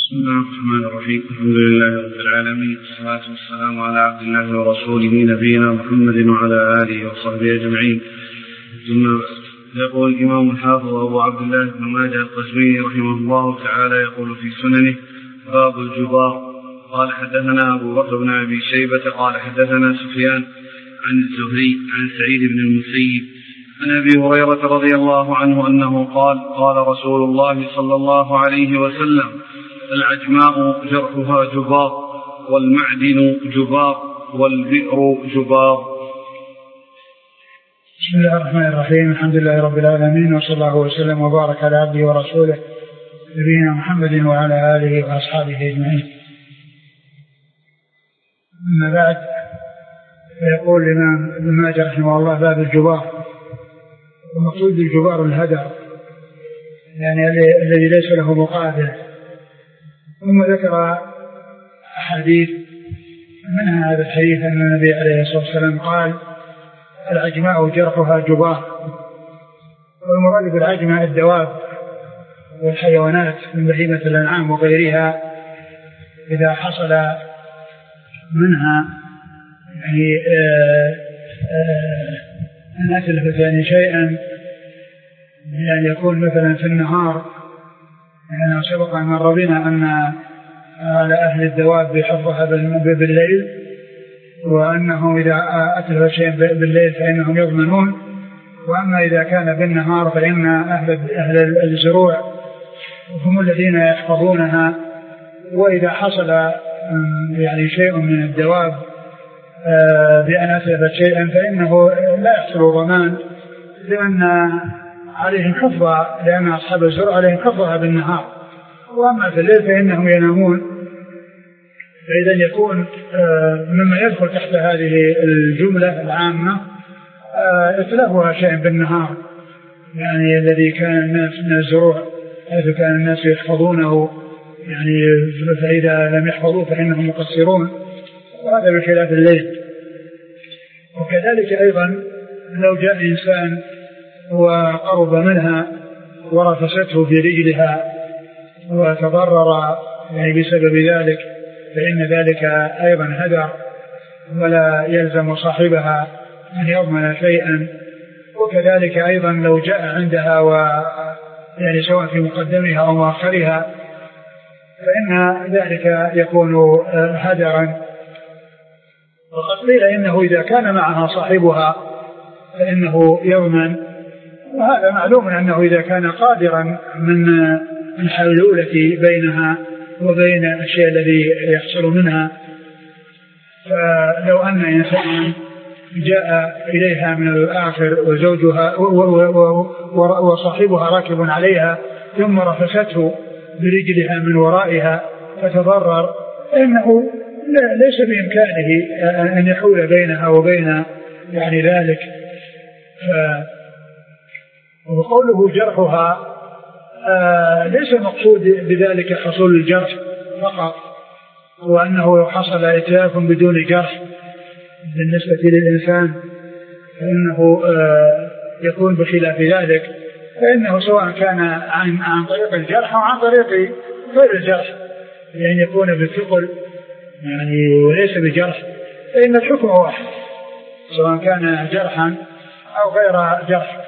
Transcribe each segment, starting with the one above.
بسم الله الرحمن الرحيم. الحمد لله رب العالمين، والصلاة والسلام على عبد الله ورسوله نبينا محمد وعلى آله وصحبه أجمعين. ثم يقول الإمام الحافظ أبو عبد الله بن ماجه القزويني رحمه الله تعالى يقول في سننه: باب الجبار. قال حدثنا أبو بكر بن أبي شيبة قال حدثنا سفيان عن الزهري عن سعيد بن المسيب عن أبي هريرة رضي الله عنه أنه قال: قال رسول الله صلى الله عليه وسلم: العجماء جرحها جبار، والمعدن جبار، والبئر جبار. بسم الله الرحمن الرحيم. الحمد لله رب العالمين، وصلى الله وسلم وبارك على عبده ورسوله نبينا محمد وعلى آله وأصحابه أجمعين. أما بعد، فيقول الإمام ابن ماجه رحمه الله: باب الجبار. ومقصود بالجبار الهدر، يعني الذي ليس له مقابل. ثم ذكر أحاديث، منها هذا الحديث أن النبي عليه الصلاة والسلام قال: العجماء جرحها جبار. والمراد بالعجماء الدواب والحيوانات من بهيمة الأنعام وغيرها، إذا حصل منها يعني أن أتلفت يعني شيئا، يعني يكون مثلا في النهار، يعني سبق أن مر بنا أن على أهل الدواب بحفظها بالليل، وأنهم إذا أتلف شيء بالليل فإنهم يضمنون. وأما إذا كان بالنهار فإن أهل الزروع هم الذين يحفظونها. وإذا حصل يعني شيء من الدواب بأن أتلفت شيئا فإنه لا يحصل ضمان، لأن عليهم حفظها، لأن أصحاب الزروع عليهم حفظها بالنهار، وأما في الليل فإنهم ينامون. فإذا يكون مما يدخل تحت هذه الجملة العامة إتلافها شيء بالنهار، يعني الذي كان الناس من الزروع حيث كان الناس يحفظونه، يعني فإذا لم يحفظوه فإنهم مقصرون، وهذا بخلاف الليل. وكذلك أيضا لو جاء إنسان وقرب منها ورفسته في رجلها وتضرر يعني بسبب ذلك، فإن ذلك أيضا هدر، ولا يلزم صاحبها أن يضمن شيئا. وكذلك أيضا لو جاء عندها يعني سواء في مقدمها أو مؤخرها فإن ذلك يكون هدرا. وقد قيل إنه إذا كان معها صاحبها فإنه يضمن، وهذا معلوم أنه إذا كان قادرا من الحلولة بينها وبين الشيء الذي يحصل منها. فلو أن إنسان جاء إليها من الآخر وزوجها وصاحبها راكب عليها ثم رفسته برجلها من ورائها فتضرر، إنه ليس بإمكانه أن يحول بينها وبين يعني ذلك. وقوله جرحها ليس المقصود بذلك حصول الجرح فقط، وأنه حصل إتلاف بدون جرح بالنسبة للإنسان فإنه يكون بخلاف ذلك، فإنه سواء كان عن طريق الجرح أو عن طريق غير الجرح، يعني يكون بالثقل يعني وليس بجرح، فإن الحكم واحد سواء كان جرحا أو غير جرح.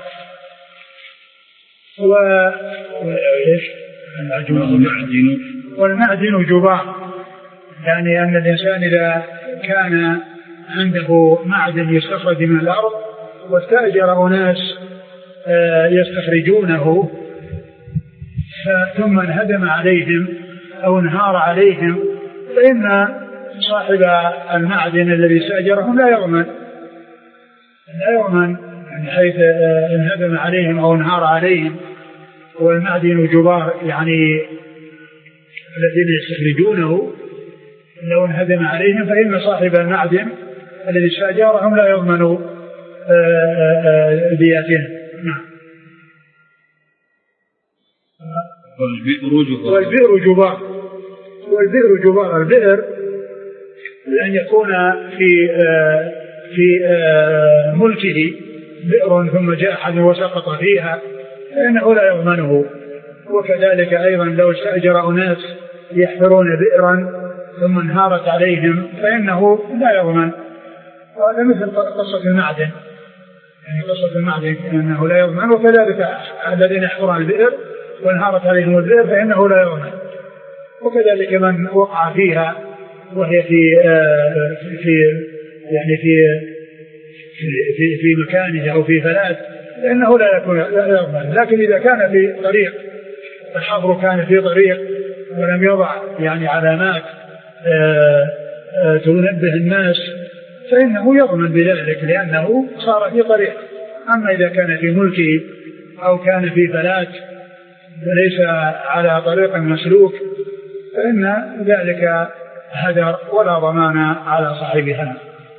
والمعدن جبار، يعني أن الإنسان إذا كان عنده معدن يستخرج من الأرض واستأجر أناس يستخرجونه ثم انهدم عليهم أو انهار عليهم، فإن صاحب المعدن الذي استأجرهم لا يضمن يعني حيث انهدم عليهم أو انهار عليهم. والمعدن جبار، يعني الذين يستخرجونه لو انهدم عليهم فإن صاحب المعدن الذي استأجرهم لا يضمن دياتهم. والبئر جبار. البئر أن يكون في ملكه بئر ثم جاء أحد وسقط فيها فإنه لا يضمنه. وكذلك أيضا لو استأجر أناس يحفرون بئرا ثم انهارت عليهم فإنه لا يضمن. وهذا مثل قصة المعدن، يعني قصة المعدن أنه لا يضمن، وكذلك الذين يحفرون البئر وانهارت عليهم البئر فإنه لا يضمن. وكذلك من وقع فيها وهي في مكانه أو في فلات فإنه لا يضمن. لكن إذا كان في طريق، الحفر كان في طريق ولم يضع يعني علامات تنبه الناس فإنه يضمن بذلك لأنه صار في طريق. أما إذا كان في ملكه أو كان في فلات وليس على طريق مسلوك فإن ذلك هدر ولا ضمان على صاحبها.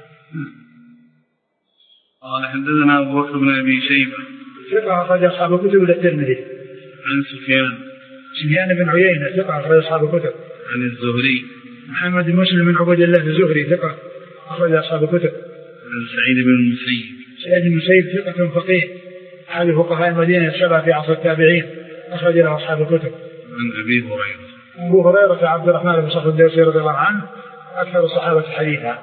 قال حدثنا أبو بكر بن أبي شيبة ثقة أخرج أصحاب الكتب إلى الترمذي. عن سفيان بن عيينة ثقة أخرج أصحاب الكتب. عن الزهري محمد بن مسلم بن عبد الله الزهري ثقة أخرج أصحاب الكتب. عن سعيد بن المسيب. سعيد بن المسيب ثقة فقيه أحد فقهاء المدينة السبعة في عصر التابعين أخرج له أصحاب الكتب. عن أبي هريرة. أبو هريرة عبد الرحمن بن صخر الدوسي رضي الله عنه أكثر الصحابة حديثا.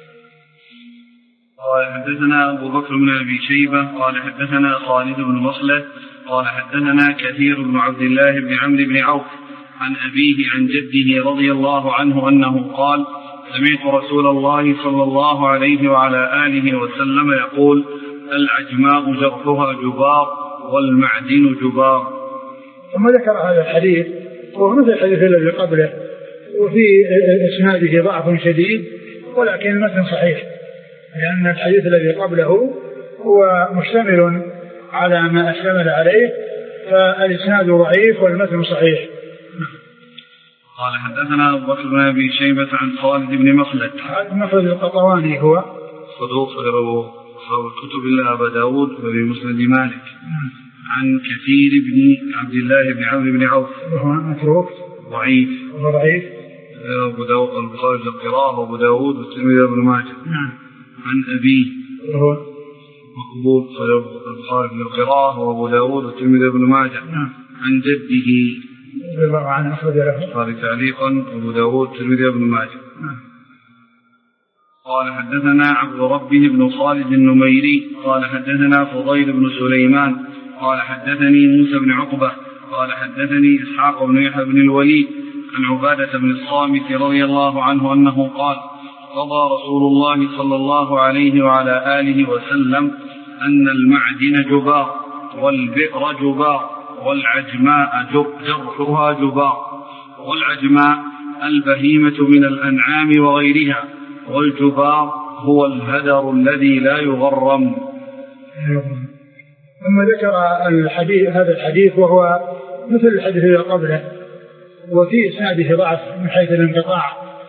قال حدثنا أبو بكر بن أبي شيبة قال حدثنا خالد بن مصلح قال حدثنا كثير بن عبد الله بن عمرو بن عوف عن أبيه عن جده رضي الله عنه أنه قال سمعت رسول الله صلى الله عليه وعلى آله وسلم يقول العجماء جرحها جبار والمعدن جبار. ثم ذكر هذا الحديث وهو مثل الحديث الذي قبله وفي إسناده ضعف شديد ولكن المتن صحيح لأن الحديث الذي قبله هو مشتمل على ما اشتمل عليه فالإسناد ضعيف والمتن صحيح. قال حدثنا أبو بكر بن أبي شيبة عن خالد بن مخلد. مخلد القطواني هو صدوق أصحاب الكتب إلا أبا داود وفي مسند مالك. عن كثير بن عبد الله بن عمرو بن عوف وهو متروك ضعيف. أبو داود البخاري في القراءة وأبو داود والترمذي وابن ماجه. عن أبيه وهو مقبول البخاري في القراءة وأبو داود والترمذي وابن ماجه. عن جده عن أخرج له البخاري تعليقا وأبو داود والترمذي وابن ماجه. قال حدثنا عبد ربه بن خالد النميري قال حدثنا فضيل بن سليمان قال حدثني موسى بن عقبة قال حدثني إسحاق بن يحيى بن الوليد عن عبادة بن الصامت رضي الله عنه أنه قال قضى رسول الله صلى الله عليه وعلى آله وسلم أن المعدن جبار والبئر جبار والعجماء جرحها جبار. والعجماء البهيمة من الأنعام وغيرها والجبار هو الهدر الذي لا يغرم. ثم ذكر هذا الحديث وهو مثل الحديث الذي قبله وفي إسناده ضعف من حيث الانقطاع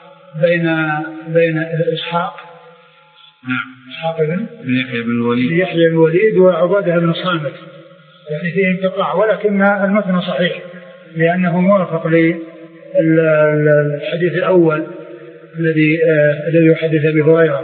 بين إسحاق بن يحيى بن الوليد وعبادة بن الصامت يعني فيه انقطاع ولكن المتن صحيح لأنه موافق للحديث الأول الذي يحدث أبي هريرة.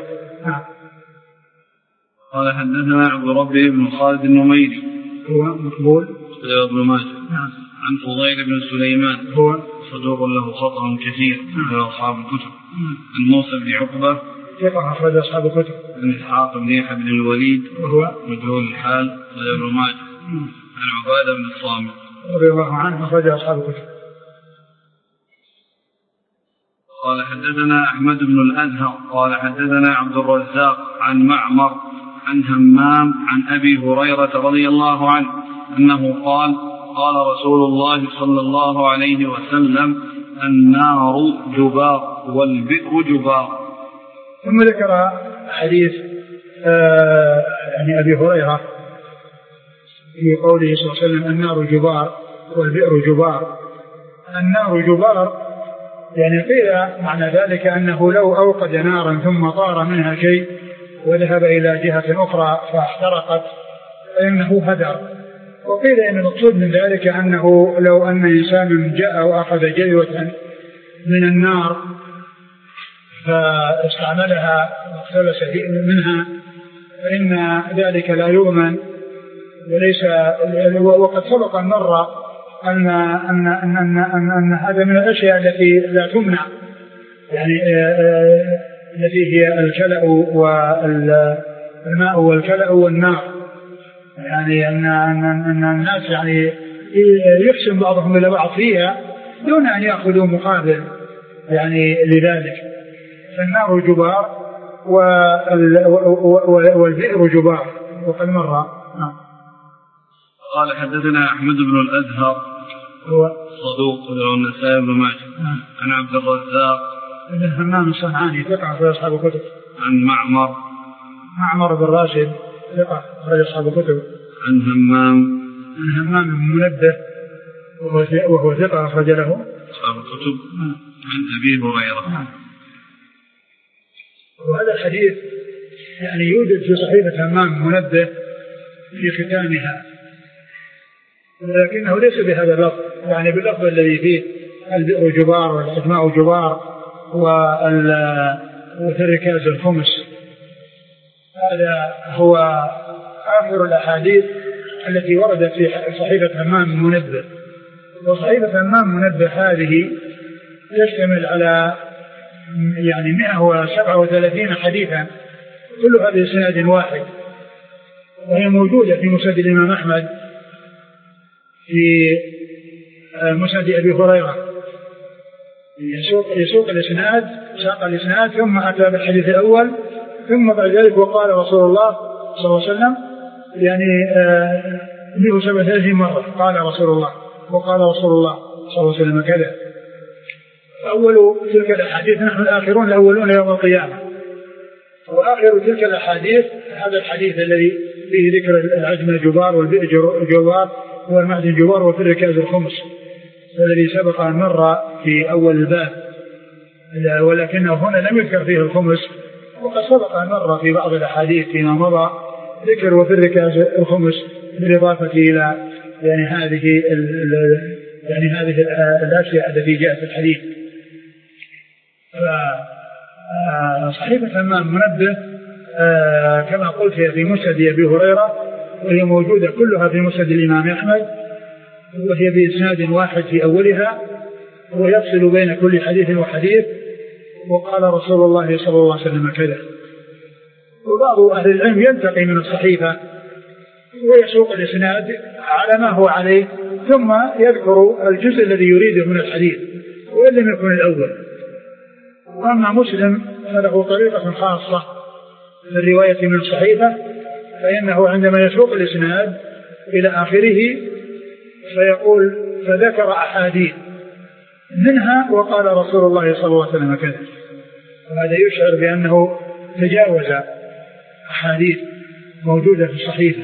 قال حدثنا عبد ربه بن خالد النميري هو مقبول ابن ماجه. عن فضيل بن سليمان هو صدوق له خطأ كثير من أصحاب الكتب. عن موسى بن عقبة ثقة أخرج أصحاب الكتب. عن إسحاق بن يحيى بن الوليد وهو مجهول الحال ابن ماجه. عن عبادة بن الصامت رضي الله عنه أخرج أصحاب الكتب. قال حدثنا أحمد بن الأزهر قال حدثنا عبد الرزاق عن معمر عن همام عن أبي هريرة رضي الله عنه أنه قال قال رسول الله صلى الله عليه وسلم النار جبار والبئر جبار. ثم ذكر حديث يعني أبي هريرة في قوله صلى الله عليه وسلم النار جبار والبئر جبار. النار جبار يعني قيل معنى ذلك أنه لو أوقد نارا ثم طار منها شيء وذهب إلى جهة أخرى فاحترقت فإنه هدر. وقيل إن المقصود من ذلك أنه لو أن إنسان جاء وأخذ جلوة من النار فاستعملها واقتبس منها فإن ذلك لا يؤمن وليس. وقد سبق أن مر أن هذا من الأشياء التي لا تمنع، يعني التي هي الكلأ والماء والكلأ والنار، يعني أن الناس يعني يحسن بعضهم إلى بعض فيها دون أن يأخذوا مقابل يعني لذلك. فالنار جبار والبئر جبار، وقد مر. قال حدثنا أحمد بن الأزهر هو صدوق له النسائي بن ماجه عن عبد الرزاق بن همام الصنعاني ثقة في أصحاب الكتب. عن معمر بن راشد ثقة في أصحاب الكتب. عن همام بن منبه وهو ثقة أخرج له أصحاب الكتب. عن أبي هريرة. وهذا الحديث يعني يوجد في صحيفة همام منبه في ختامها، ولكنه ليس بهذا اللفظ، يعني باللفظ الذي فيه البئر جبار والأجماع جبار وتركاز الخمس. هذا هو آخر الأحاديث التي وردت في صحيفة همام منبه. وصحيفة همام منبه هذه تشتمل على يعني 137 حديثا كلها بإسناد واحد، وهي موجودة في مسند الإمام أحمد في مسند أبي هريرة. يسوق الإسناد، ساق الإسناد ثم أتى بالحديث الأول، ثم بعد ذلك وقال رسول الله صلى الله عليه وسلم، يعني 137 مرة قال رسول الله وقال رسول الله صلى الله عليه وسلم كذا. أول تلك الأحاديث نحن الآخرون الأولون يوم القيامة، وآخر تلك الأحاديث هذا الحديث الذي فيه ذكر العجم جبار والبئر جبار والمعدن جبار وفي الركاز الخمس، الذي سبق أن مر في أول الباب، ولكنه هنا لم يذكر فيه الخمس، وقد سبق أن مر في بعض الأحاديث فيما مضى ذكر وفي الركاز الخمس بالإضافة إلى يعني هذه الأشياء التي جاءت في الحديث. صحيفة همام منبه كما قلت هي في مسند أبي هريرة، وهي موجودة كلها في مسند الإمام أحمد، وهي بإسناد واحد في أولها، ويفصل بين كل حديث وحديث وقال رسول الله صلى الله عليه وسلم كذا. وبعض أهل العلم ينتقي من الصحيفة ويسوق الإسناد على ما هو عليه، ثم يذكر الجزء الذي يريده من الحديث وإن لم يكن الأول. وأما مسلم فله طريقة خاصة في الرواية من الصحيفة، فإنه عندما يسوق الإسناد إلى آخره فيقول فذكر أحاديث منها وقال رسول الله صلى الله عليه وسلم كذا، وهذا يشعر بأنه تجاوز أحاديث موجودة في الصحيفة.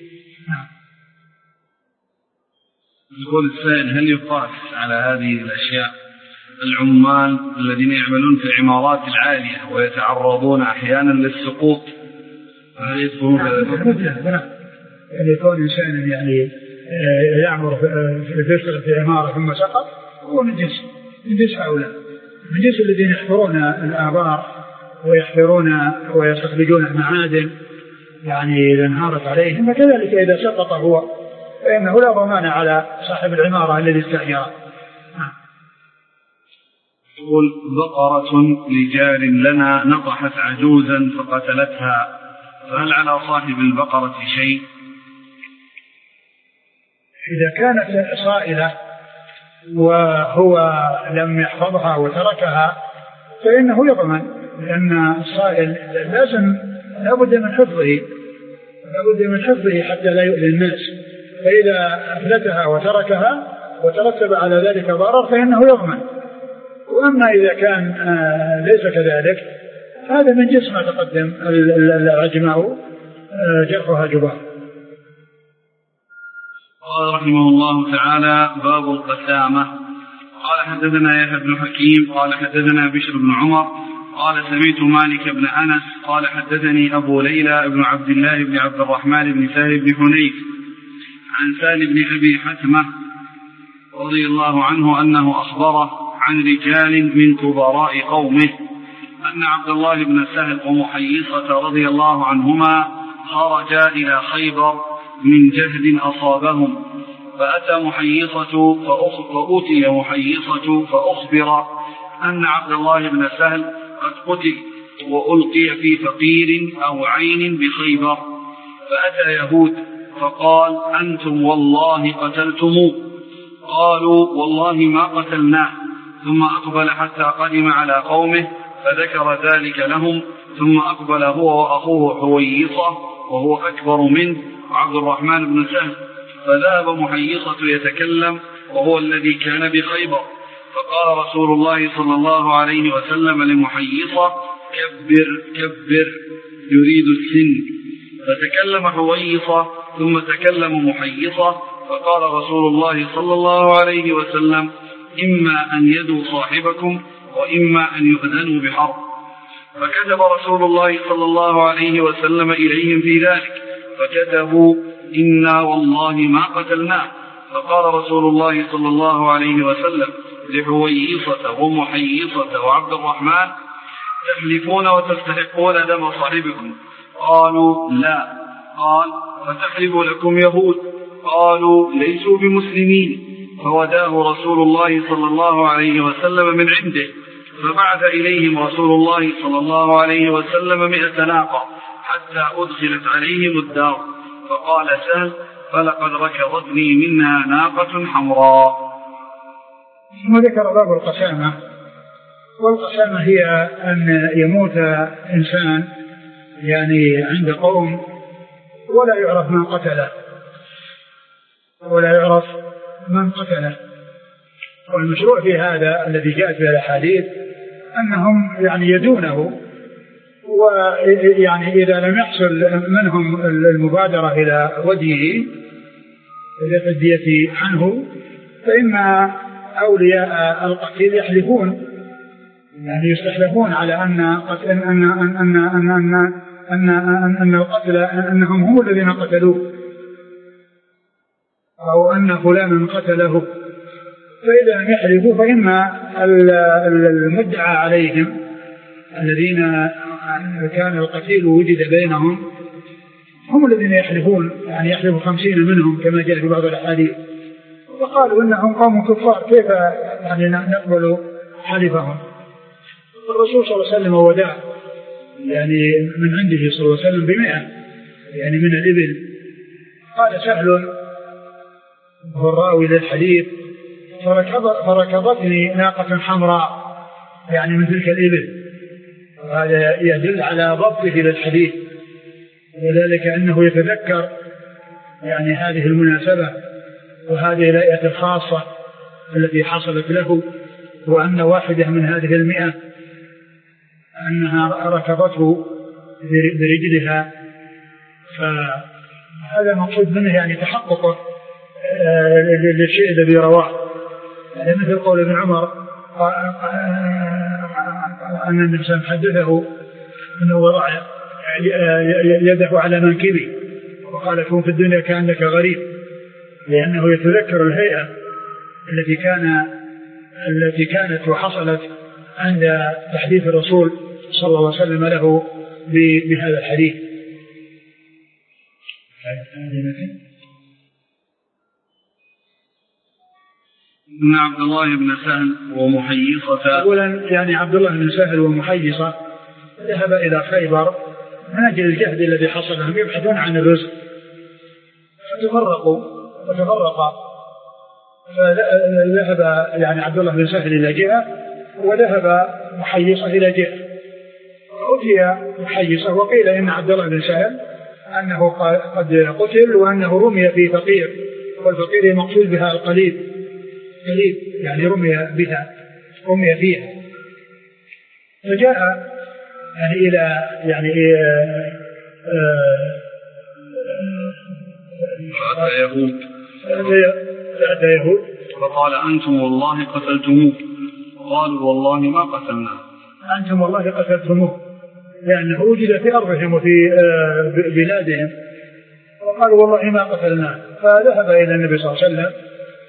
يقول السائل: هل يقاس على هذه الأشياء العمال الذين يعملون في العمارات العالية ويتعرضون أحيانا للسقوط؟ هل يدخلون يعني يكون إنسان يعني يعمر في عمارة ثم سقط، هو من جنس هؤلاء، من جنس الذين يحفرون الآبار ويحفرون ويستخرجون المعادن يعني إذا انهارت عليهم، وكذلك إذا سقط هو فإنه لا ضمان على صاحب العمارة الذي استأجره. يقول: بقرة لجار لنا نطحت عجوزا فقتلتها، فهل على صاحب البقرة شيء؟ إذا كانت صائلة وهو لم يحفظها وتركها فإنه يضمن، لأن الصائل لابد من حفظه حتى لا يؤذي الناس، فإذا أفلتها وتركها وترتب على ذلك ضرر فإنه يضمن. وأما إذا كان ليس كذلك هذا من جنس ما تقدم العجماء جرحها جبار. قال رحمه الله تعالى: باب القسامة. قال حدثنا يحيى بن حكيم قال حدثنا بشر بن عمر قال سمعت مالك بن أنس قال حدثني أبو ليلى بن عبد الله بن عبد الرحمن بن سهل بن حنيف عن سالم بن أبي حتمة رضي الله عنه أنه أخبره عن رجال من كبراء قومه أن عبد الله بن سهل ومحيصة رضي الله عنهما خرجا إلى خيبر من جهد أصابهم، فأتي محيصة فأخبر أن عبد الله بن سهل قد قتل وألقي في فقير أو عين بخيبر. فأتى يهود فقال أنتم والله قتلتموه. قالوا والله ما قتلناه. ثم أقبل حتى قدم على قومه فذكر ذلك لهم. ثم أقبل هو وأخوه حويصة وهو أكبر منه عبد الرحمن بن سهل. فذهب محيصة يتكلم وهو الذي كان بخيبر. فقال رسول الله صلى الله عليه وسلم لمحيصة كبر كبر يريد السن. فتكلم حويصة ثم تكلم محيصة. فقال رسول الله صلى الله عليه وسلم إما أن يدوا صاحبكم وإما أن يؤذنوا بحرب. فكتب رسول الله صلى الله عليه وسلم إليهم في ذلك فكتبوا إنا والله ما قتلناه. فقال رسول الله صلى الله عليه وسلم لحويصة ومحيصة وعبد الرحمن تحلفون وتستحقون دم صاحبكم؟ قالوا لا. قال فتحلف لكم يهود؟ قالوا ليسوا بمسلمين. فوداه رسول الله صلى الله عليه وسلم من عنده. فبعث إليهم رسول الله صلى الله عليه وسلم 100 ناقة حتى أدخلت عليهم الدار. فقال سهل فلقد ركضتني منها ناقة حمراء. ثم ذكر باب القسامة. والقسامة هي أن يموت إنسان يعني عند قوم ولا يعرف من قتله والمشروع في هذا الذي جاءت به الأحاديث أنهم يعني يدونه، ويعني إذا لم يحصل منهم المبادرة إلى وديه الدية عنه فإن أولياء القتيل يحلفون يعني يستحلفون على أن القتل أنهم هم الذين قتلوه أو أن فلانا قتله. فإذا لم يحلفوا فإن المدعى عليهم الذين كان القتيل وجد بينهم هم الذين يحلفون، يعني يحلف 50 منهم كما جاء في بعض الأحاديث. وقالوا إنهم قوم كفار كيف يعني نقبل حلفهم. الرسول صلى الله عليه وسلم وداع يعني من عنده صلى الله عليه وسلم 100 يعني من الإبل. قال سهل هو الراوي للحديث فركضتني ناقة حمراء يعني من تلك الإبل. وهذا يدل على ضبطه للحديث، وذلك أنه يتذكر يعني هذه المناسبة وهذه الآية الخاصة التي حصلت له، وأن واحدة من هذه 100 أنها ركضته برجلها. فهذا المقصود منه يعني تحققه للشيء الذي رواه، يعني مثل قول ابن عمر أن الإنسان حدثه أنه وضع يده على منكبه وقال كن في الدنيا كأنك غريب، لأنه يتذكر الهيئة التي كانت وحصلت عند تحديث الرسول صلى الله عليه وسلم له بهذا الحديث. إن عبد الله بن سهل ومحيصة أولا يعني عبد الله بن سهل ومحيصة ذهب إلى خيبر من أجل الجهد الذي حصل لهم يبحثون عن الرزق، فتفرقا فذهب يعني عبد الله بن سهل إلى جهة وذهب محيصة إلى جهة. أتي محيصة وقيل إن عبد الله بن سهل أنه قد قتل وأنه رمي في فقير، والفقير المقصود بها القليل يعني رمي فيها. فجاء يعني إلى يعني فأتى يهود فقال أنتم والله قتلتموه. قالوا والله ما قتلناه. أنتم والله قتلتموه لأنه وجد في أرضهم وفي بلادهم، وقالوا والله ما قتلناه. فذهب إلى النبي صلى الله عليه وسلم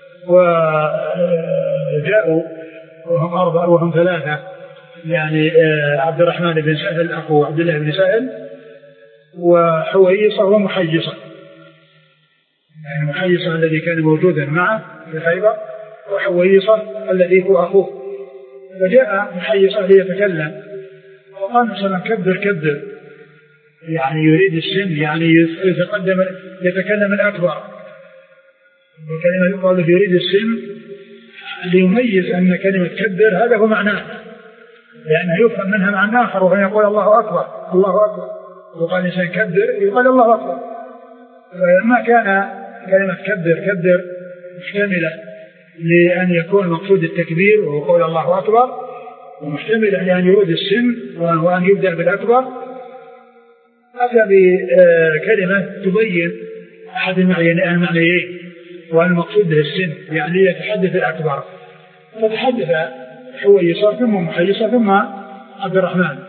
وجاءوا وهم 4 وهم 3 يعني عبد الرحمن بن سهل أخو عبد الله بن سهل وحويصة ومحيصة، يعني محيصة الذي كان موجودا معه في خيبر، وحويصة الذي هو أخوه. فجاء محيصة ليتكلم، وقال مثلا كبر كبر، يعني يريد السن، يعني يتكلم الأكبر، الكلمة يقال يريد السن ليميز أن كلمة كبر هذا هو معناه، لأنه يفهم منها معنى آخر، وهو يقول الله أكبر الله أكبر، وقال إنسان كبر يقال الله أكبر. فلما كان كلمة كبر كبر محتملة لأن يكون مقصود التكبير وهو قول الله أكبر، ومحتملة لأن يريد السن وأن يبدأ بالأكبر، أتى بكلمة تبين أحد المعنيين، والمقصود به السن، يعني يتحدث الأكبر. فتحدث حويصة ثم محيصة ثم عبد الرحمن.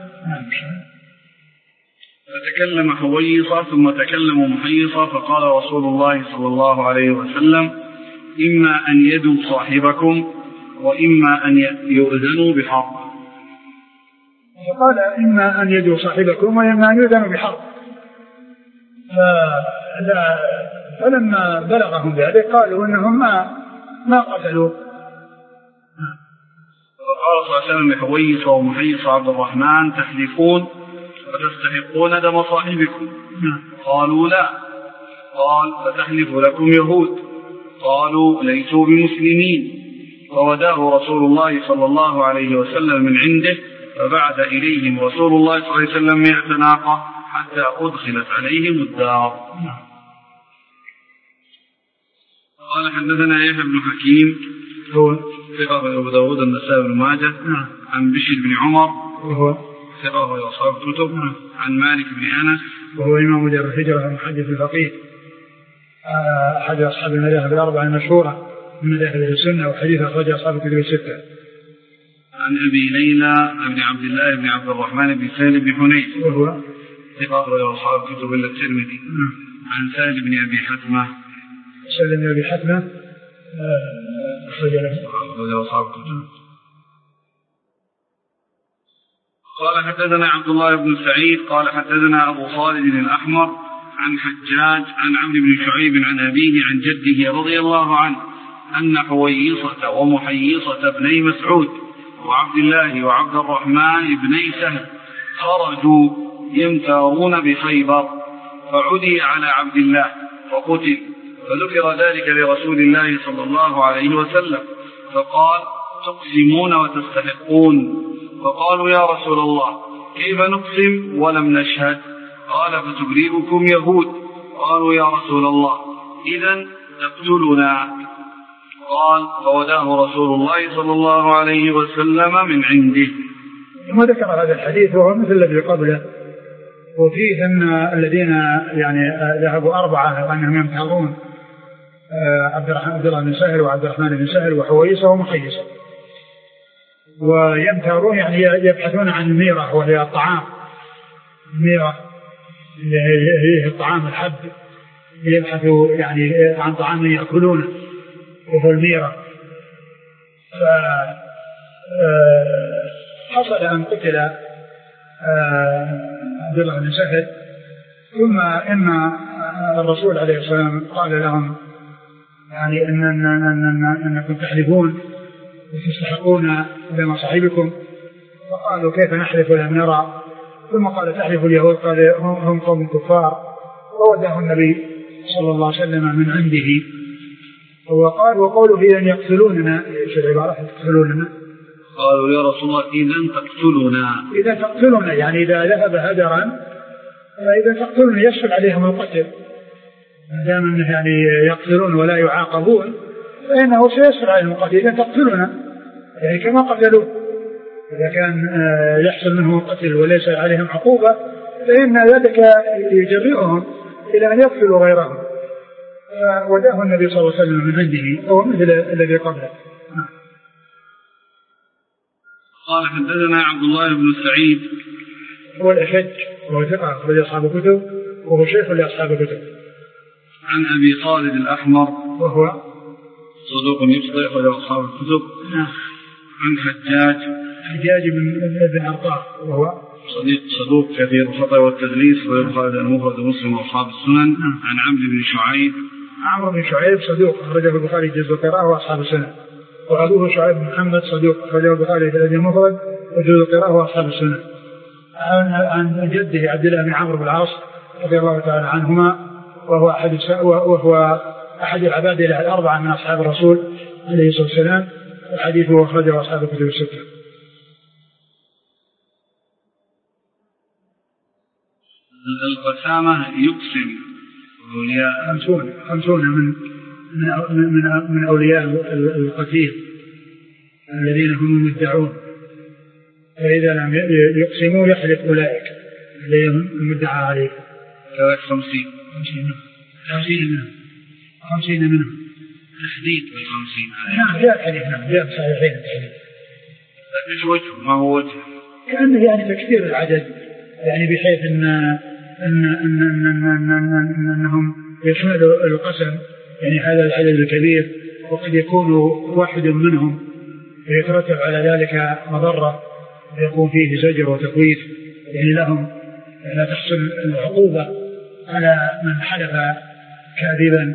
فتكلم حويصة ثم تكلم محيصة، فقال رسول الله صلى الله عليه وسلم: إما أن يدوا صاحبكم وإما أن يؤذنوا بحرب. فقال: إما أن يدوا صاحبكم وإما أن يؤذنوا بحرب. فلما بلغهم ذلك قالوا إنهم ما قتلوا. وقال صلى الله عليه وسلم لحويصة ومحيصة عبد الرحمن: تحلفون وتستحقون دم صاحبكم؟ قالوا: لا. قال: فتحلف لكم يهود؟ قالوا: ليسوا بمسلمين. فوداه رسول الله صلى الله عليه وسلم من عنده، فبعث إليهم رسول الله صلى الله عليه وسلم 100 ناقة حتى أدخلت عليهم الدار. قال: حدثنا يحيى بن حكيم هو ثقة أبو داود النسائي بن ماجه عن بشر بن عمر وهو ثقة وأصحاب الكتب عن مالك بن أنس وهو إمام دار الهجرة المحدث الفقيه أحد أصحاب المذاهب الأربعة المشهورة من مذاهب السنة، وحديث أخرج أصحاب الكتب الستة. عن أبي ليلى بن عبد الله بن عبد الرحمن بن سهل بن حنيف وهو ثقة وأصحاب الكتب إلا الترمذي. عن سهل بن أبي حتمة أخرج أصحاب الكتب. قال: حدثنا عبد الله بن سعيد قال: حدثنا أبو خالد الأحمر عن حجاج عن عمرو بن شعيب عن أبيه عن جده رضي الله عنه أن حويصة ومحيصة بني مسعود وعبد الله وعبد الرحمن بني سهل خرجوا يمتارون بخيبر، فعدي على عبد الله وقتل، فذكر ذلك لرسول الله صلى الله عليه وسلم، فقال: تقسمون وتستحقون. فقالوا: يا رسول الله، كيف نقسم ولم نشهد؟ قال: فتبرئكم يهود. قالوا: يا رسول الله، إذن تقتلنا. قال: فوداه رسول الله صلى الله عليه وسلم من عنده. ثم ذكر هذا الحديث وهو مثل الذي قبله، وفيه أن الذين يعني ذهبوا 4 وأنهم يمتارون عبد الله بن سهل وعبد الرحمن بن سهل وحويصة ومحيصة، ويمتارون يعني يبحثون عن الميرة وهي الطعام، الميرة هي الطعام الحب، يبحثوا يعني عن طعام يأكلونه وهو الميرة. فحصل أن قتل عبد الله بن سهل، ثم إن الرسول عليه الصلاة والسلام قال لهم يعني أنكم تحلفون وتستحقون دم صاحبكم، فقالوا: كيف نحلف ولم نرى؟ ثم قال: تحلف اليهود؟ قال: هم قوم كفار. ووداه النبي صلى الله عليه وسلم من عنده. وقال: وقولوا في أن يقتلوننا، ايش العبارة؟ يقتلوننا. قالوا: يا رسول الله، إذن تقتلنا. إذا تقتلنا يعني إذا ذهب هدرا فإذا تقتلنا يسهل عليهم القتل، ما دام يعني يقتلون ولا يعاقبون فإنه سيسهل عليهم القتل. إذا تقتلنا يعني كما قتلوا، إذا كان يحصل منهم القتل وليس عليهم عقوبة فإن ذلك يجرئهم إلى أن يقتلوا غيرهم. وداه النبي صلى الله عليه وسلم من عنده، وهو مثل الذي قبله. قال: حدثنا عبد الله بن سعيد هو الأشج وهو ثقة أخرج أصحاب الكتب وهو شيخ لأصحاب الكتب. عن أبي خالد الأحمر وهو صدوق يخطئ أخرج أصحاب الكتب. عن حجاج بن أرطاة وهو صدوق كثير الخطأ والتدليس، ويبقى المفرد مسلم وأصحاب السنن. عن عمرو بن شعيب عمرو بن شعيب صدوق أخرجه البخاري جزء القراءة وأصحاب السنة، وأبوه شعيب بن محمد صدوق أخرجه البخاري في الأدب المفرد وجزء القراءة وأصحاب السنة. عن جده عبد الله بن عمرو بن العاص رضي الله تعالى عنهما، وهو أحد العباد الأربعة من أصحاب الرسول عليه الصلاة والسلام، وحديثه أخرجه أصحاب الكتب الستة. القسامة يقسم أولياء 50 من أولياء القتيل الذين هم المدعون، فإذا لم يقسموا يحلف أولئك الذين المدعى عليهم 50 منهم تحديد بال50. نعم جاء الحديث، نعم جاء بصحيحين الحديث. ايش وجهه؟ ما هو وجهه؟ كأنه يعني تكثير العدد، يعني بحيث أنهم يشملوا القسم، يعني هذا العدد الكبير، وقد يكون واحد منهم يترتب على ذلك مضرة ويكون فيه زجر وتخويف يعني لهم، لا تحصل العقوبة على من حلف كاذبا.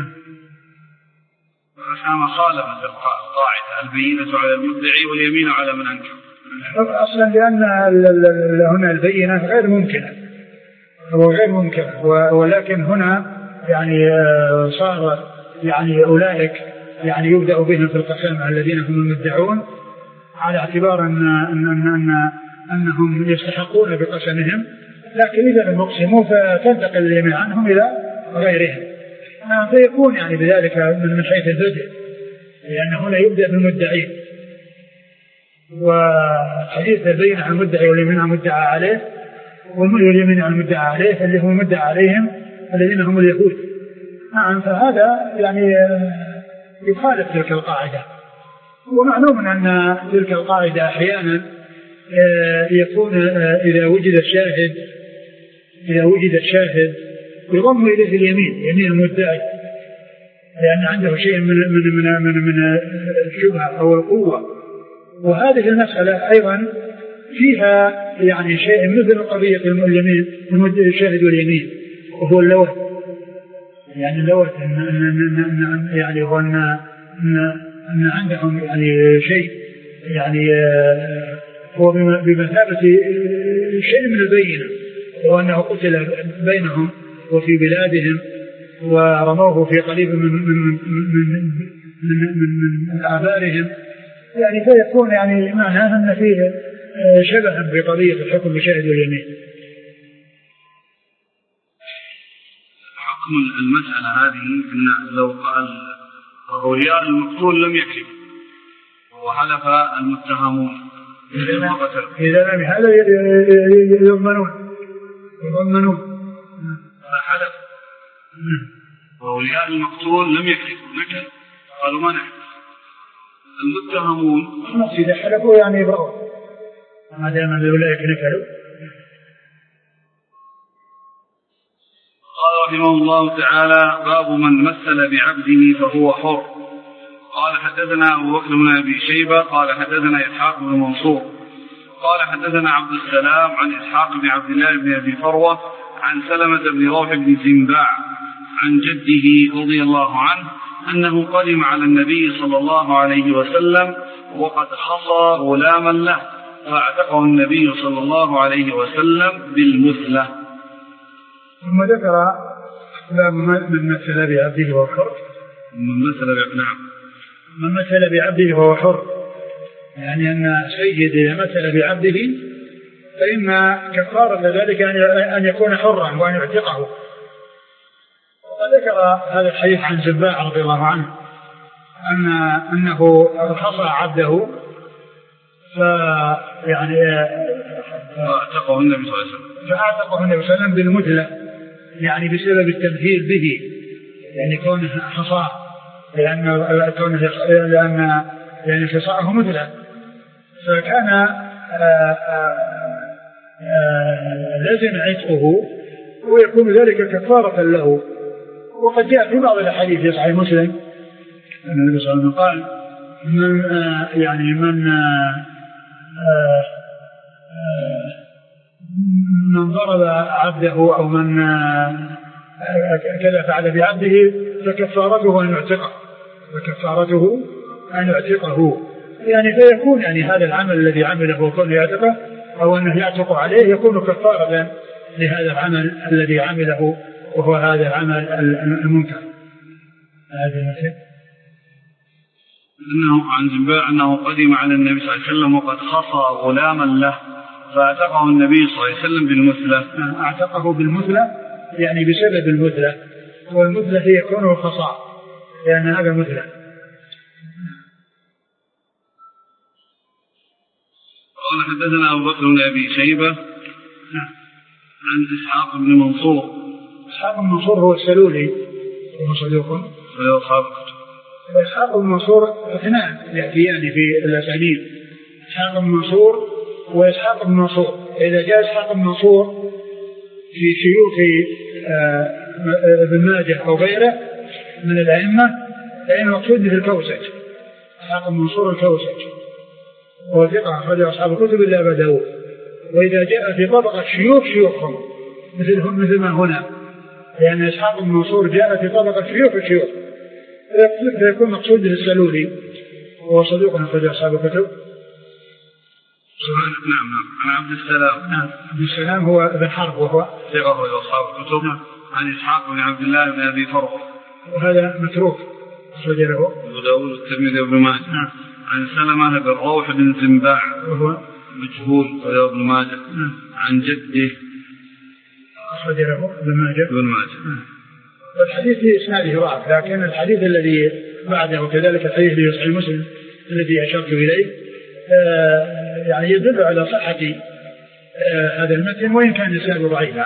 القسامة خالفت القاعدة البينة على المدعي واليمين على من أنكر، أصلا لأن هنا البينة غير ممكنة، ولكن هنا يعني صار يعني أولئك يعني يبدأ بهم في القسم الذين هم المدعون، على اعتبار أنهم يستحقون بقسمهم، لكن إذا لم يقسموا فتنتقل اليمين عنهم إلى غيرهم، فيكون يعني بذلك من حيث البدء، لأنه هنا يبدأ بالمدعين، وحديث البين عن المدعي واليمين عن المدعى عليه، واليمين عن المدعى عليه اللي هم المدعى عليهم الذين هم اليهود. نعم، فهذا يعني يخالف تلك القاعدة، ومعلوم أن تلك القاعدة أحيانا يكون إذا وجد الشاهد يضم إليه اليمين، يمين المدعي، لأن عنده شيء من الشبهة أو القوة. وهذه المسألة أيضا فيها يعني شيء مثل قضية اليمين، الشاهد واليمين، وهو اللوث، يعني اللوث يعني هو أن عندهم يعني شيء يعني هو بمثابة شيء من البينة، وأنه قتل بينهم وفي بلادهم ورموه في قريب من آبارهم، يعني فيكون يعني معناه أن فيه شبه بقضية الحكم بشاهد واليمين. حكم المسألة هذه أن لو قال أولياء المقتول لم يكذب وحلف المتهمون إذا لم هذا يضمنون فحلف وأولياء المقتول لم يكذبوا نكذب، قالوا ما نكذب. المتهمون إذا حلفوا يعني يبرؤون ما دام أولئك نكذبوا. قال رحمه الله تعالى: باب من مثل بعبده فهو حر. قال حدثنا أبو بكر بن أبي شيبة قال حدثنا إسحاق بن منصور قال حدثنا عبد السلام عن إسحاق بن عبد الله بن أبي فروة عن سلمة بن روح بن زنباع عن جده رضي الله عنه أنه قدم على النبي صلى الله عليه وسلم وقد خصى غلاما له فاعتقه النبي صلى الله عليه وسلم بالمثلة. ثم ذكر من مثل بعبده وهو حر. من مثل بعبده وهو حر، يعني أن سيد مثل بعبده فإن كفارة ذلك أن يكون حرا وأن يعتقه. وقد ذكر هذا الحديث عن زنباع رضي الله عنه أنه خصى عبده فيعني فأعتقه النبي صلى الله عليه وسلم بالمثلة، يعني بسبب التمثيل به، يعني كونه خصاه، لأن خصاءه مثلة، فكان لازم عتقه ويكون ذلك كفارة له. وقد جاء في بعض الأحاديث في صحيح مسلم أن النبي صلى الله عليه وسلم قال: من ضرب عبده أو من كذا فعل بعبده فكفارته أن يعتقه يعني فيكون يعني هذا العمل الذي عمله وكونه يعتقه أو أنه يعتق عليه يكون كفارة لهذا العمل الذي عمله وهو هذا العمل المنكر. هذا مثل أنه عن جنباء أنه قدم على النبي صلى الله عليه وسلم وقد خصى غلاما له فأعتقه النبي صلى الله عليه وسلم بالمثلة. أعتقه بالمثلة يعني بسبب المثلة، والمثلة هي كونه خصاء لأن هذا مثلة. قال حدثنا أبو بكر بن أبي شيبة عن إسحاق بن منصور. إسحاق بن منصور هو السلولي وهو صدوق إسحاق بن منصور اثنان يأتيان في الأسانيد، إسحاق بن منصور وإسحاق بن منصور. إذا جاء إسحاق بن منصور في شيوخ ابن ماجه أو غيره من الأئمة فإن مقصود في الكوسج، إسحاق بن منصور الكوسج هو ثقة أخرجه أصحاب الكتب إلا أبا داود. وإذا جاء في طبقة شيوخهم مثل ما هنا، لأن إسحاق بن منصور جاء في طبقة شيوخ فيكون مقصود به السلولي وهو صدوق أخرجه أصحاب الكتب. نعم. عن عبد السلام. عبد السلام هو ابن حرب وهو ثقة أخرجه أصحاب الكتب. عن إسحاق بن عبد الله بن أبي فرق وهذا متروك أخرجه أبو داود والترمذي وابن ماجه. عن سلمة بن روح بن زنباع وهو مجهول أخرجه ابن ماجه. عن جده أخرجه ابن ماجه. والحديث في إسناده ضعف، لكن الحديث الذي بعده وكذلك الحديث في صحيح مسلم الذي أشرت إليه يعني يدل على صحة هذا المتن وإن كان إسناده ضعيفا.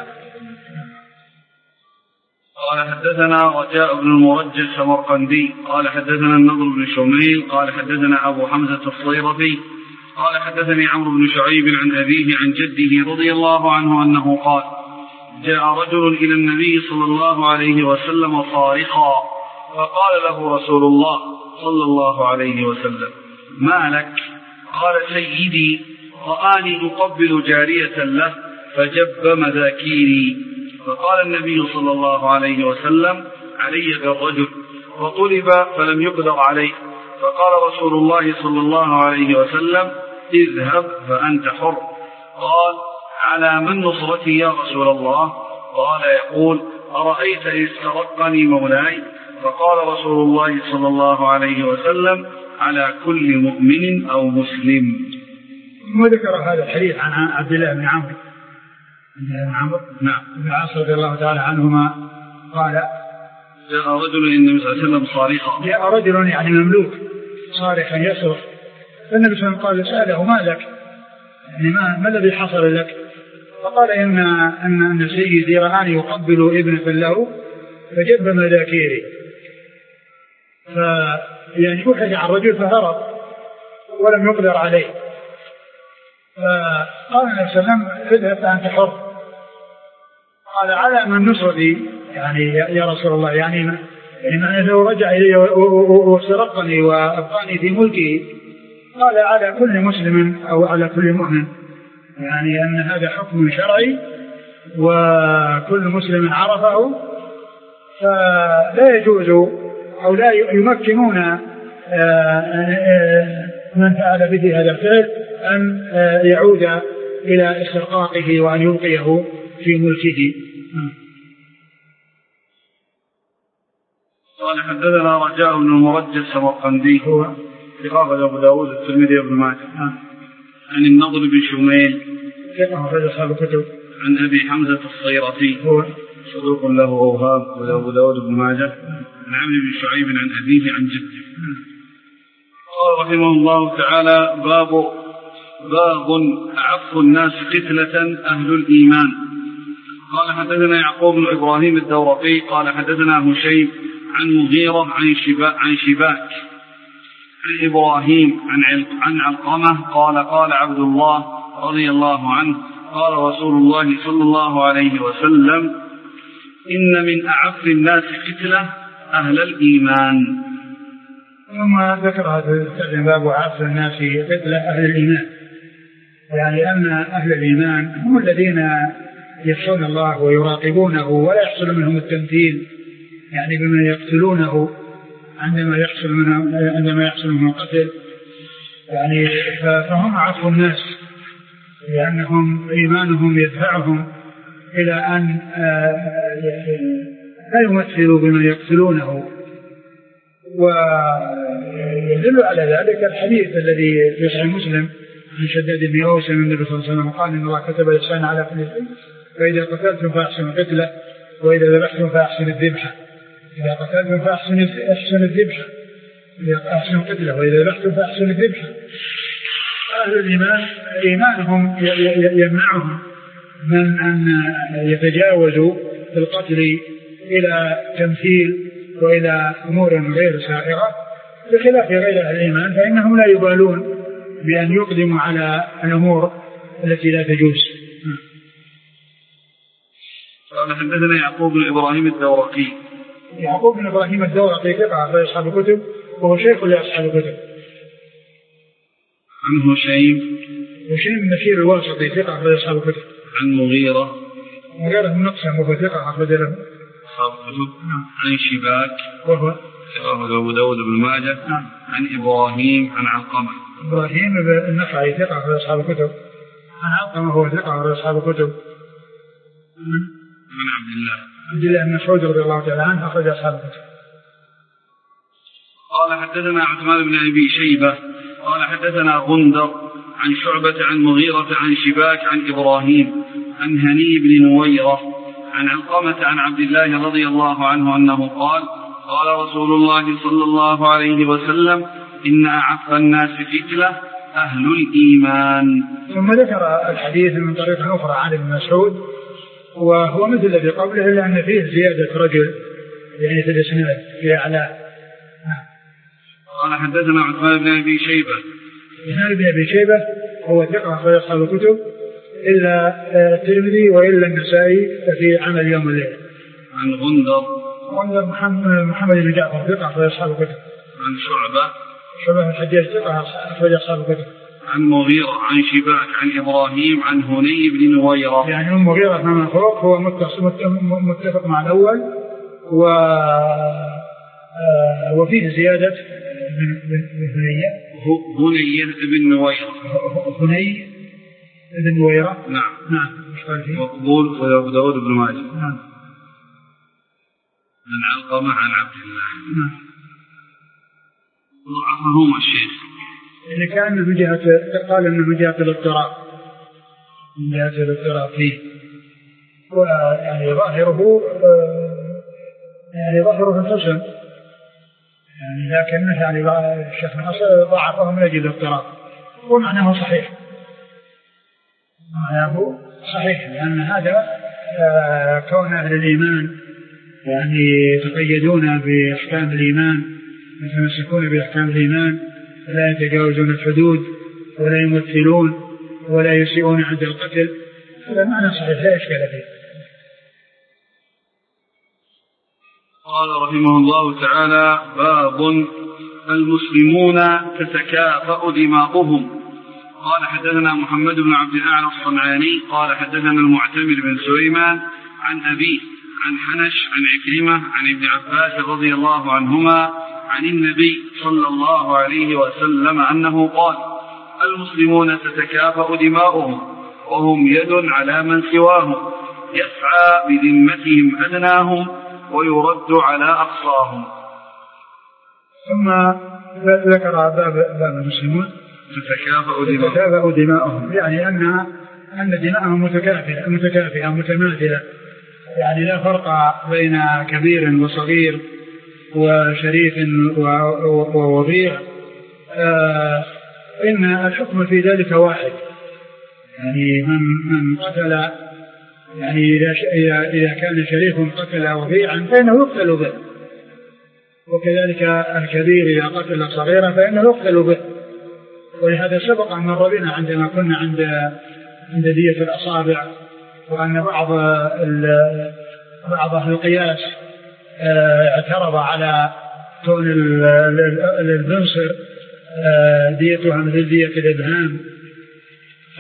قال حدثنا رجاء بن المرجل السمرقندي قال حدثنا النضر بن شميل قال حدثنا أبو حمزة الصيرفي قال حدثني عمرو بن شعيب عن أبيه عن جده رضي الله عنه أنه قال جاء رجل إلى النبي صلى الله عليه وسلم صارخا فقال له رسول الله صلى الله عليه وسلم ما لك؟ قال سيدي رآني أقبل جارية له فجب مذاكيري. فقال النبي صلى الله عليه وسلم علي بالرجل فطلب فلم يقدر عليه. فقال رسول الله صلى الله عليه وسلم اذهب فأنت حر. قال على من نصرتي يا رسول الله؟ قال يقول أرأيت إذ سرقني مولاي؟ فقال رسول الله صلى الله عليه وسلم على كل مؤمن أو مسلم. وذكر هذا الحديث عن عبد الله بن عمرو نعم بن العاص رضي الله تعالى عنهما قال جاء رجل النبي صلى الله عليه وسلم صارخا. جاء رجل يعني مملوك صارخا يصرخ، فالنبي صلى الله عليه وسلم قال سأله ما لك؟ يعني ما الذي حصل لك؟ فقال إن سيدي رآني يقبل ابنة له فجب مذاكيري. يعني بحث عن الرجل فهرب ولم يقدر عليه. فقال النبي صلى الله عليه وسلم اذهب فأنت حر. قال على من نصرتي يعني يا رسول الله؟ يعني لو رجع إلي وسرقني وأبقاني في ملكه. قال على كل مسلم أو على كل مؤمن، يعني أن هذا حكم شرعي وكل مسلم عرفه، فلا يجوز أو لا يمكنون من فعل به هذا الفعل أن يعود إلى استرقاقه وأن يلقيه في ملكه. قال حدثنا رجاء بن المرجل السمرقندي هو ثقة أبو داود الترمذي وابن ماجه. عن النضر بن شميل ثقة أخرج أصحاب الكتب. عن أبي حمزة الصيرفي هو صدوق له أوهام وأبو داود بن ماجه. عن عمرو بن شعيب عن أبيه عن جده. قال رحمه الله تعالى باب أعف الناس قتلة أهل الإيمان. قال حدثنا يعقوب بن إبراهيم الدورقي قال حدثنا هشيم عن مغيرة عن شباك عن إبراهيم عن علقمة قال عبد الله رضي الله عنه قال رسول الله صلى الله عليه وسلم إن من أعف الناس قتلة أهل الإيمان. ثم ذكر هذا باب أعف الناس قتلة أهل الإيمان، يعني أن أهل الإيمان هم الذين يخشون الله ويراقبونه ولا يحصل منهم التمثيل يعني بما يقتلونه عندما يحصل منه قتل، يعني فهم عفو الناس لأنهم إيمانهم يدفعهم إلى أن لا يمثلوا بما يقتلونه. ويدل على ذلك الحديث الذي في صحيح مسلم عن شداد بن أوس من النبي صلى الله عليه وسلم قال إن الله كتب الإحسان على كل شيء، فإذا قتلتم فأحسنوا القتلة وإذا ذبحتم فأحسنوا الذبحة. إذا قتلتم فأحسنوا الذبحة، إذا أحسنوا القتلة وإذا ذبحتم فأحسنوا الذبحة. أهل الإيمان إيمانهم يمنعهم من أن يتجاوزوا في القتل إلى تمثيل وإلى أمور غير سائغة، بخلاف غير أهل الإيمان فإنهم لا يبالون بأن يقدموا على الأمور التي لا تجوز. قال حدثنا يعقوب بن إبراهيم الدورقي. يعقوب بن إبراهيم الدورقي ثقة أخرج أصحاب الكتب وهو شيخ لأصحاب الكتب. عن هشيم بن بشير الواسطي ثقة أخرج أصحاب الكتب. عن مغيرة بن مقسم وهو ثقة أخرج له أصحاب الكتب. عن شباك وهو أبو داود بن ماجه. عن إبراهيم عن علقمة. إبراهيم بن النخعي ثقة أخرج أصحاب الكتب. عن علقمة وهو ثقة أخرج أصحاب الكتب. عن عبد الله بن مسعود رضي الله تعالى عنه أخرج أصحاب الكتب. قال حدثنا عثمان بن أبي شيبة قال حدثنا غندر عن شعبة عن مغيرة عن شباك عن إبراهيم عن هني بن نويرة عن علقمة عن عبد الله رضي الله عنه أنه قال قال رسول الله صلى الله عليه وسلم إن أعف الناس فتنة أهل الإيمان. ثم ذكر الحديث من طريق أخرى عن ابن مسعود وهو مثل الذي قبله إلا أن فيه زيادة رجل يعني في الإسناد في أعلاه. قال حدثنا عثمان بن أبي شيبة. عثمان بن أبي شيبة هو ثقة أخرج أصحاب الكتب إلا الترمذي وإلا النسائي في عمل يوم الليل. عن غندر محمد بن جعفر ثقة أخرج أصحاب الكتب. عن شعبة الحجاج ثقة أخرج أصحاب الكتب. عن مغيرة عن شباك عن إبراهيم عن هني بن نويرة. يعني المغيرة من فوق هو متفق مع الأول وفيه زيادة هني بن نويرة. هني بن نويرة. نعم. مقبول وأبو داود بن ماجه. نعم. عن علقمة عن عبد الله. نعم. ضعفهما الشيخ. إذا كان من جهة قال إنه من جهة الاضطراب فيه ويعني ظاهره الحسن يعني لكن يعني الشيخ الحسن ضعفه من أجل الاضطراب ومعناه صحيح لأن هذا كون أهل الإيمان يعني يتقيدون بأحكام الإيمان يتمسكون بأحكام الإيمان لا يتجاوزون الحدود ولا يمثلون ولا يسيئون عند القتل هذا معنى صحيح لا إشكال فيه. قال رحمه الله تعالى باب المسلمون تتكافأ دماؤهم. قال حدثنا محمد بن عبد الأعلى الصنعاني قال حدثنا المعتمر بن سليمان عن أبيه عن حنش عن عكرمة عن ابن عباس رضي الله عنهما عن النبي صلى الله عليه وسلم أنه قال المسلمون تتكافأ دماؤهم وهم يد على من سواهم يسعى بذمتهم أدناهم ويرد على أقصاهم. ثم ذكر باب المسلمون تتكافأ دماؤهم يعني أن دماءهم متكافئة متماثلة يعني لا فرق بين كبير وصغير وشريف ووضيع إن الحكم في ذلك واحد يعني من قتل يعني إذا كان شريف قتل وضيعا فإنه يقتل به وكذلك الكبير إذا قتل صغيرا فإنه يقتل به. ولهذا سبق أن مر بنا عندما كنا عند دية الأصابع وأن بعض أهل القياس اعترض على كون البنصر ديتها مثل دية الإبهام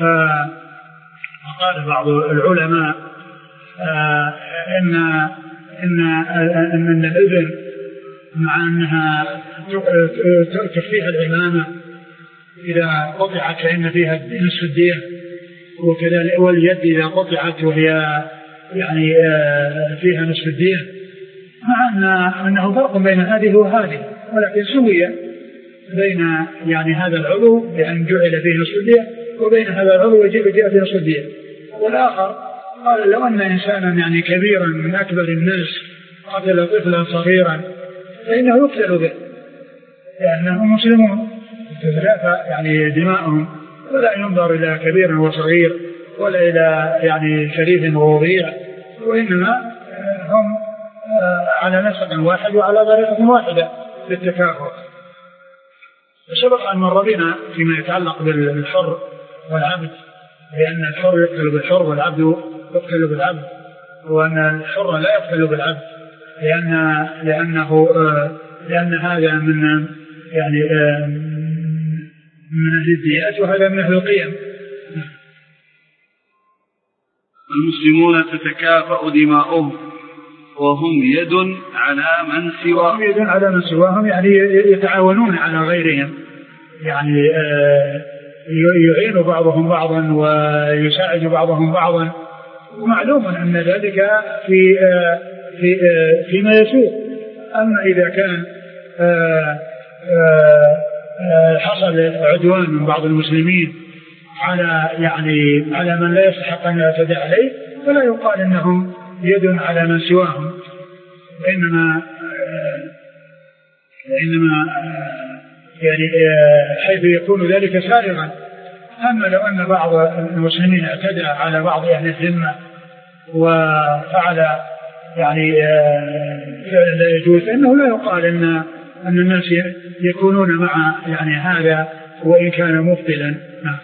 فقال بعض العلماء أن الإبل مع أنها تكفيها العمامة إذا قطعت فإن فيها نصف الدية، وكذلك واليد إذا قطعت وهي يعني فيها نصف الدية، مع أنه فرق بين هذه وهذه، ولكن سوي بين يعني هذا العضو بأن جعل فيه نصف الدية وبين هذا العضو وجاء فيه نصف الدية. والآخر قال لو أن إنسانا يعني كبيرا من أكبر الناس قتل طفلا صغيرا فإنه يقتل به لأنهم مسلمون تتلافى يعني دماؤهم، ولا ينظر إلى كبير وصغير ولا إلى يعني شريف ووضيع، وإنما هم على نسق واحد وعلى طريقة واحدة للتكافؤ. سبق أن مر بنا فيما يتعلق بالحر والعبد لأن الحر يقتل بالحر والعبد يقتل بالعبد، وأن الحر لا يقتل بالعبد لأن هذا من يعني من الجديات وهذا من أهل القيم. المسلمون تتكافأ دماؤهم وهم يد على من سواهم، يد على من سواهم يعني يتعاونون على غيرهم، يعني يعين بعضهم بعضا ويساعد بعضهم بعضا، ومعلوم أن ذلك فيما يسوء. أما إذا كان حصل عدوان من بعض المسلمين على من لا يستحق أن يعتدى عليه فلا يقال إنهم يد على من سواهم، إنما يعني حيث يكون ذلك سائغا. أما لو أن بعض المسلمين اعتدى على بعض أهل الذمة وفعل يعني فعل لا يجوز فإنه لا يقال أن الناس يكونون مع يعني هذا وإن كان مبطلا.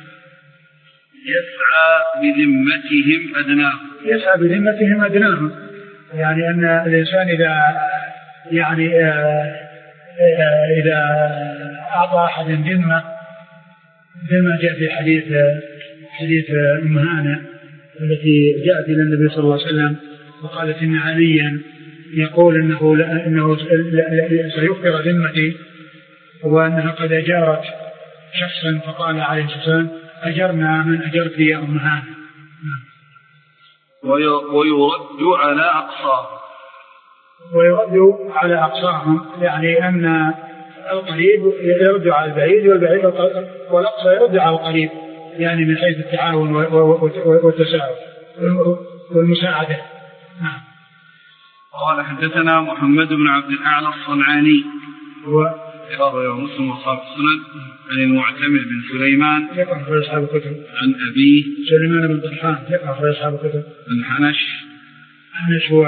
يسعى بذمتهم أدناهم، يعني أن الإنسان إذا أعطى أحد ذمة كما جاء في حديث أم هانة التي جاءت إلى النبي صلى الله عليه وسلم وقالت إن عليا يقول إنه سيكفر ذمتي وأنها قد أجارت شخصا، فقال عليه السلام أجرنا من أجرت يا أم هانة. ويرد على أقصاهم يعني أن القريب يرد على البعيد والبعيد والأقصى يرد على القريب، يعني من حيث التعاون والتساعد والمساعدة. قال حدثنا محمد بن عبد الأعلى الصنعاني هو رواه مسلم وأصحاب السنن عن المعتمر بن سليمان يقع في أصحاب الكتب عن أبيه سليمان بن طرحان يقع في أصحاب الكتب عن حنش هو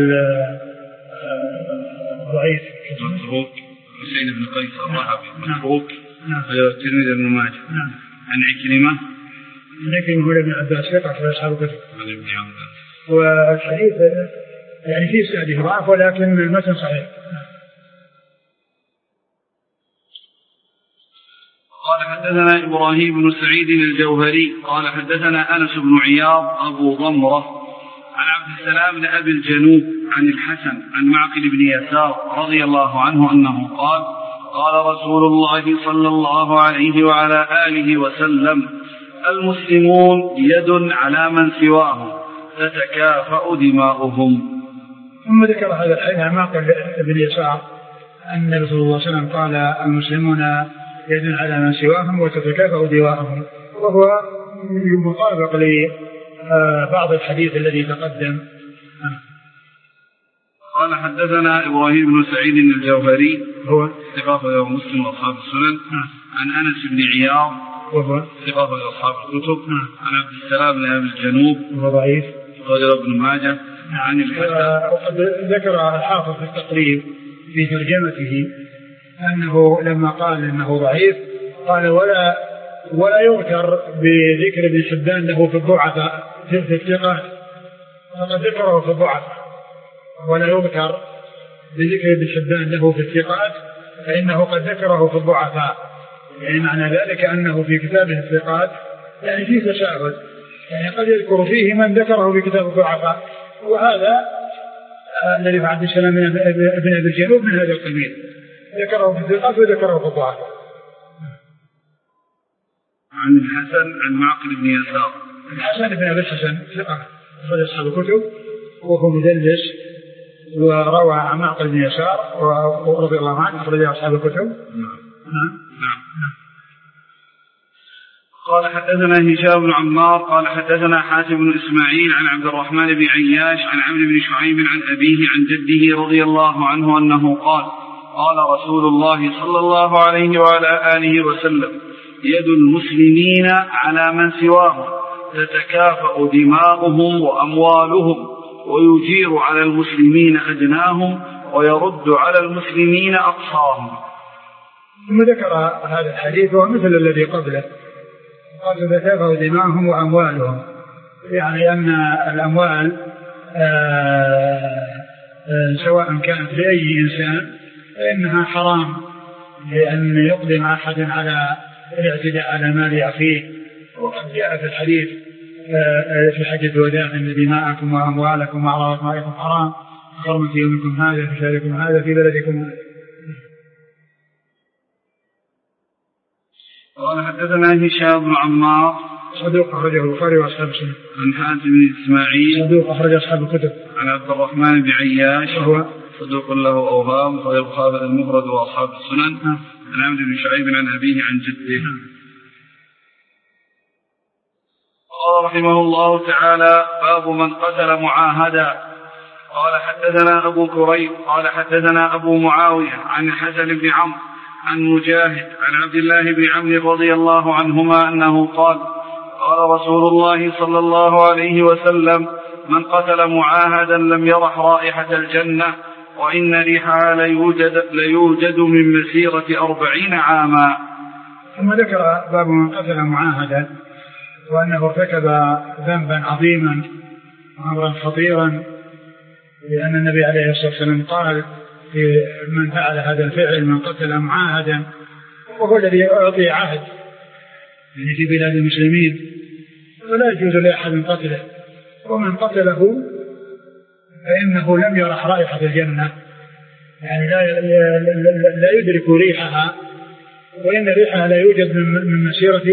ضعيف متروك حسين بن قيس الرهبي متروك الترمذي بن ماجه عن عكرمة هو ابن عباس يقع في أصحاب الكتب عن ابن عباس. والحديث يعني في سنده ضعف ولكن المتن صحيح. قال حدثنا إبراهيم بن سعيد الجوهري قال حدثنا أنس بن عياض أبو ضمرة عن عبد السلام بن أبي الجنوب عن الحسن عن معقل بن يسار رضي الله عنه أنه قال قال رسول الله صلى الله عليه وعلى آله وسلم المسلمون يد على من سواهم تتكافأ دماؤهم. ثم ذكر هذا الحديث عن معقل بن يسار أن النبي صلى الله عليه وسلم قال المسلمون يد على من سواهم وتتكافأ دماؤهم، وهو مطابق لبعض الحديث الذي تقدم. قال حدثنا إبراهيم بن سعيد الجوهري هو ثقة مسلم وأصحاب السنن عن أنس بن عياض وهو ثقة أصحاب الكتب عن عبد السلام بن أبي الجنوب وهو ضعيف رجل ابن ماجه عن الحسن. وقد ذكر الحافظ في التقريب في ترجمته أنه لما قال إنه ضعيف قال ولا يغتر بذكر ابن حبان له في الضعفاء في الثقات، فقد ذكره في الضعفاء، ولا يغتر بذكر ابن حبان له في الثقات فإنه قد ذكره في الضعفاء، يعني معنى ذلك أنه في كتابه الثقات يعني فيه تساهل، يعني قد يذكر فيه من ذكره في كتاب الضعفاء، وهذا الذي في عبد السلام بن أبي الجنوب من هذا القبيل، ذكره في الثقات وذكره في الضعف. عن الحسن عن معقل بن يسار. الحسن بن أبي الحسن ثقة أخرج أصحاب الكتب وهو مدلس، وروى عن معقل بن يسار ورضي الله عنه أخرج أصحاب الكتب. نعم. قال حدثنا هشام بن عمار قال حدثنا حاتم بن إسماعيل عن عبد الرحمن بن عياش عن عمرو بن شعيب عن أبيه عن جده رضي الله عنه أنه قال قال رسول الله صلى الله عليه وعلى آله وسلم: يد المسلمين على من سواهم تتكافأ دماؤهم وأموالهم، ويجير على المسلمين أدناهم ويرد على المسلمين أقصاهم. ثم ذكر هذا الحديث ومثل الذي قبله، قال تتكافأ دماؤهم وأموالهم، يعني أن الأموال سواء كانت لأي إنسان فإنها حرام، لأن يقدم أحد على الاعتداء على مال أخيه. وقد جاء في الحديث في حجة الوداع أن دماءكم وأموالكم وأعراضكم حرام، حرمت يومكم هذا في شهركم هذا في بلدكم هذا. قال حدثنا هشام بن عمار صدوق أخرجه البخاري وأصحاب السنن. عن حاتم بن إسماعيل صدوق أخرج أصحاب الكتب. عن عبد الرحمن بن عياش وهو صدوق له أوهام أخرج البخاري المفرد وأصحاب السنن. عن عمرو بن شعيب عن أبيه عن جده. قال رحمه الله تعالى: باب من قتل معاهدا. قال حدثنا أبو كريب قال حدثنا أبو معاوية عن حسن بن عمرو عن مجاهد عن عبد الله بن عمرو رضي الله عنهما أنه قال: قال رسول الله صلى الله عليه وسلم: من قتل معاهدا لم يرح رائحة الجنة، وإن ريحها ليوجد من مسيرة 40 عاما. ثم ذكر باب من قتل معاهدا، وأنه ارتكب ذنبا عظيما وأمرا خطيرا، لأن النبي عليه الصلاة والسلام قال في من فعل هذا الفعل: من قتل معاهدا، وهو الذي أعطي عهد يعني في بلاد المسلمين، ولا يجوز لأحد قتله، ومن قتله فإنه لم يرح رائحة الجنة، يعني لا يدرك ريحها، وإن ريحها لا يوجد من مسيرة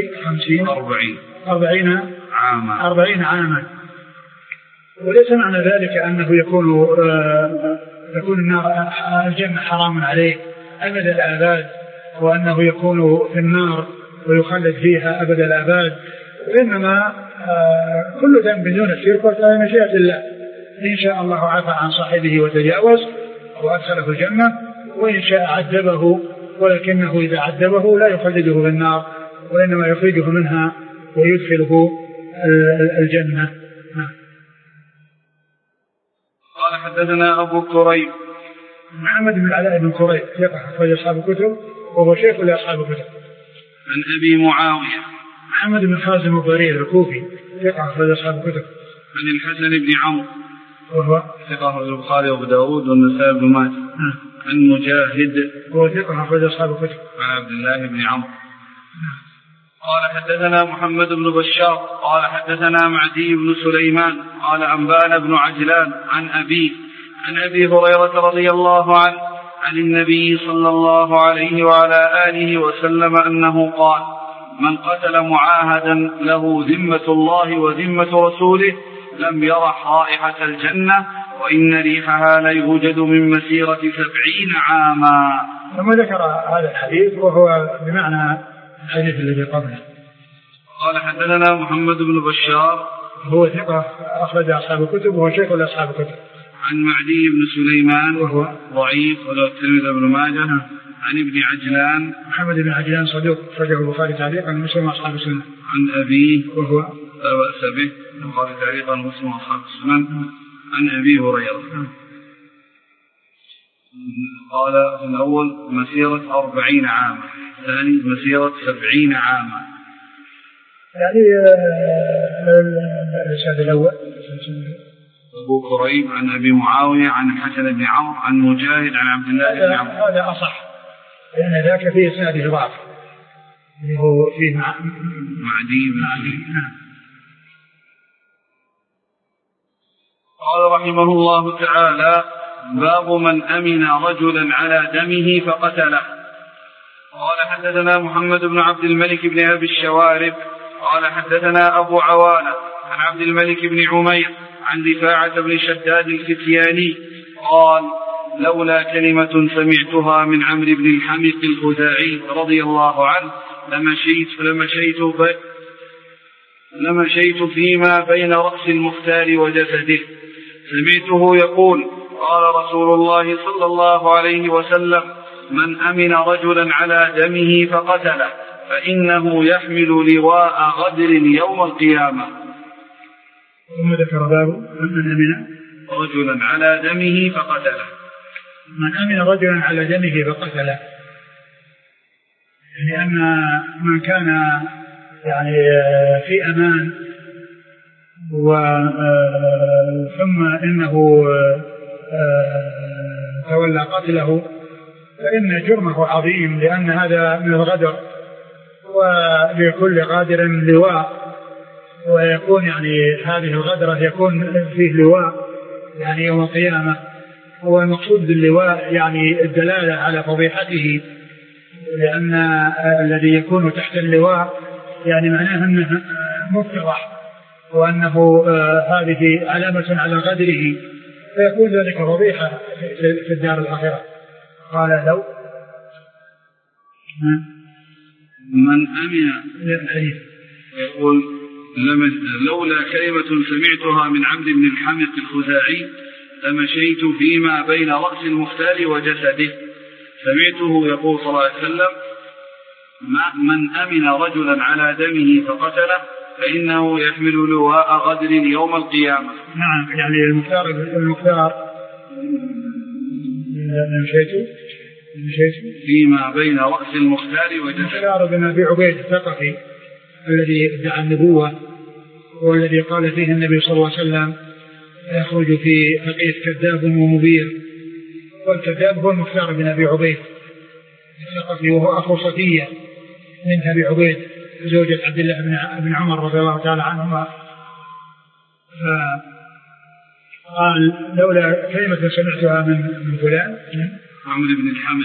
40 عاما. وليس معنى ذلك أنه يكون الجنة حرام عليه أبد الآباد، وأنه يكون في النار ويخلد فيها أبد الآباد، وإنما كل ذنب دون الشرك وتعالى مشيئة الله، إن شاء الله عفى عن صاحبه وتجاوز وأدخله الجنة، وإن شاء عذبه، ولكنه إذا عذبه لا يخلده في النار، وإنما يخرجه منها ويدخله الجنة. قال حدثنا أبو كريب محمد بن العلاء بن كريب ثقة أخرج أصحاب الكتب وهو شيخ لأصحاب الكتب. عن أبي معاوية محمد بن خازم الضرير الكوفي ثقة أخرج أصحاب الكتب. عن الحسن بن عمرو وهو ثقة أخرج البخاري وأبو داود والنسائي بن ماجه. عن مجاهد وهو ثقة أخرج أصحاب الكتب. عن عبد الله بن عمرو. قال حدثنا محمد بن بشار قال حدثنا معدي بن سليمان قال أنبانا بن عجلان عن أبي هريرة رضي الله عنه عن النبي صلى الله عليه وعلى آله وسلم أنه قال: من قتل معاهدا له ذمة الله وذمة رسوله لم يرح رائحة الجنة، وإن ريحها ليوجد من مسيرة 70 عاما. ثم ذكر هذا الحديث وهو بمعنى الحديث الذي قبله. قال حدثنا محمد بن بشار هو ثقة أخرج أصحاب الكتب وهو شيخ لأصحاب الكتب. عن معدي بن سليمان وهو ضعيف وله الترمذي بن ماجه. عن ابن عجلان محمد بن عجلان صدوق أخرجه البخاري تعليقا ومسلم وأصحاب السنة. عن أبيه وهو لا بأس به البخاري تعليقا ومسلم وأصحاب السنة. عن أبي هريرة قال في الأول مسيرة 40 عاما، الثاني مسيرة 70 عاما. يعني الإسناد الأول أبو كريب عن أبي معاوية عن الحسن بن عمرو عن مجاهد عن عبد الله بن عمرو. هذا أصح، لأن ذاك فيه إسناده ضعف، هو فيه معدي بن علي. قال رحمه الله تعالى: باب من أمن رجلا على دمه فقتله. قال حدثنا محمد بن عبد الملك بن أبي الشوارب قال حدثنا أبو عوانة عن عبد الملك بن عمير عن رفاعة بن شداد الفتياني قال لولا كلمة سمعتها من عمرو بن الحمق الخزاعي رضي الله عنه لمشيت فيما بين رأس المختار وجسده سمعته يقول قال رسول الله صلى الله عليه وسلم من أمن رجلا على دمه فقتله فإنه يحمل لواء غدر يوم القيامة. ثم ذكر باب من أمن رجلا على دمه فقتله. من أمن رجلا على دمه فقتله لأن من كان يعني في أمان ثم إنه تولى قتله فإن جرمه عظيم، لأن هذا من الغدر، ولكل غادر لواء، ويكون يعني هذه الغدرة يكون فيه لواء يعني يوم القيامة. هو المقصود باللواء يعني الدلالة على فضيحته، لأن الذي يكون تحت اللواء يعني معناه أنه مفترح، وأنه هذه علامة على غدره، فيكون ذلك فضيحة في الدار الآخرة. قال لو من أمن يقول لولا كلمة سمعتها من عمرو بن الحمق الخزاعي لمشيت فيما بين رأس المختار وجسده. سمعته يقول صلى الله عليه وسلم من أمن رجلا على دمه فقتله فإنه يحمل لواء غدر يوم القيامة. نعم، يعني المختار مشيت فيما بين رأس المختار وجسده. المختار بن أبي عبيد الثقفي الذي ادعى النبوة، والذي قال فيه النبي صلى الله عليه وسلم يخرج في فقيه كذاب ومبير، والكذاب هو المختار بن أبي عبيد الثقفي، وهو أخو صفية من أبي عبيد زوجة عبد الله بن عمر رضي الله تعالى عنهما. قال لولا كلمة سمعتها من فلان عمرو بن الحمق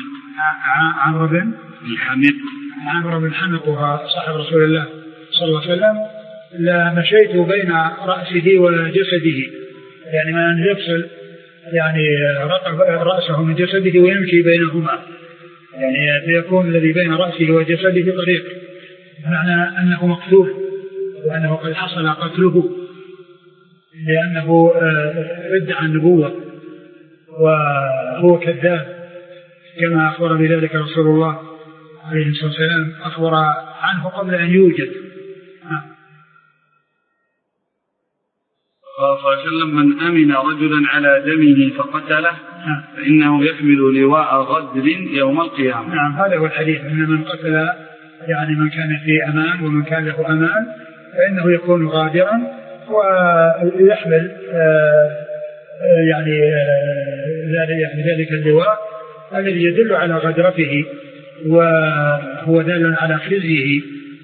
عمرو بن الحمق وهو صاحب رسول الله صلى الله عليه وسلم لمشيت بين رأسه وجسده، يعني من يفصل يعني رأسه من جسده ويمشي بينهما، يعني فيكون الذي بين رأسه وجسده طريق، معنى أنه مقتول وأنه قد حصل قتله، لأنه ادعى النبوة وهو كذاب كما أخبر بذلك رسول الله عليه الصلاة والسلام، أخبر عنه قبل أن يوجد. قال صلى الله عليه وسلم من أمن رجلا على دمه فقتله فإنه يحمل لواء غدر يوم القيامة. نعم، هذا هو الحديث، أن من قتل يعني من كان في أمان ومن كان له أمان فإنه يكون غادرا ويحمل يعني ذلك اللواء الذي يدل على غدرته وهو دال على خزيه.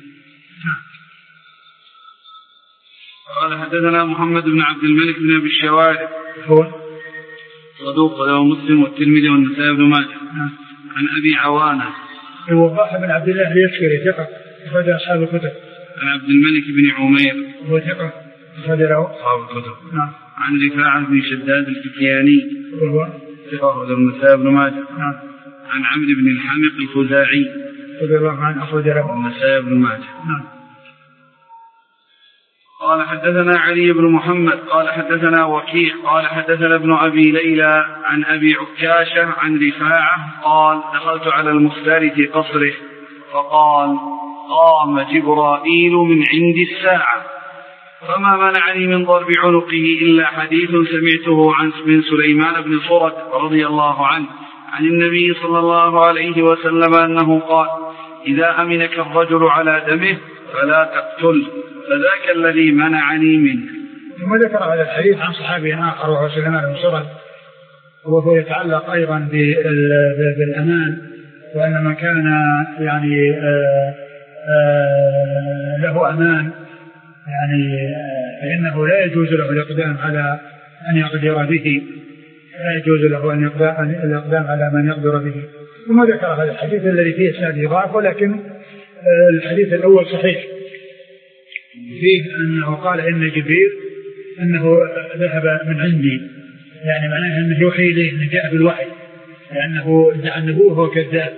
قال حدثنا محمد بن عبد الملك بن أبي الشوارب هو صدوق له مسلم والترمذي والنسائي بن ماجه. عن أبي عوانة الوضاح بن عبد الله اليشكري ثقة أخرج أصحاب الكتب. عن عبد الملك بن عمير هو ثقة أخرج له أصحاب الكتب. نعم. عن رفاعة بن شداد الفتياني هو ثقة أخرج النسائي بن ماجه. نعم. عن عمرو بن الحمق الخزاعي رضي الله عنه أخرج له النسائي بن ماجه. نعم. قال حدثنا علي بن محمد قال حدثنا وكيع قال حدثنا ابن أبي ليلى عن أبي عكاشة عن رفاعة قال دخلت على المختار في قصره فقال قام جبرائيل من عند الساعة فما منعني من ضرب عنقه إلا حديث سمعته من سليمان بن صرد رضي الله عنه عن النبي صلى الله عليه وسلم أنه قال إذا أمنك الرجل على دمه فلا تقتل فذاك الذي منعني منه. ثم ذكر هذا الحديث عن صحابي آخر وهو سليمان بن صرد، وهو يتعلق أيضا بالأمان، وأن من كان يعني له أمان يعني فإنه لا يجوز له الإقدام على أن يقدر به، لا يجوز له أن الإقدام على من يقدر به. ثم ذكر هذا الحديث الذي فيه إسناده ضعف، ولكن الحديث الأول صحيح، فيه أنه قال إن جبريل أنه ذهب من عندي، يعني معناه أنه يوحي إليه، أنه جاء بالوحي، لأنه ادعى النبوة وهو كذاب.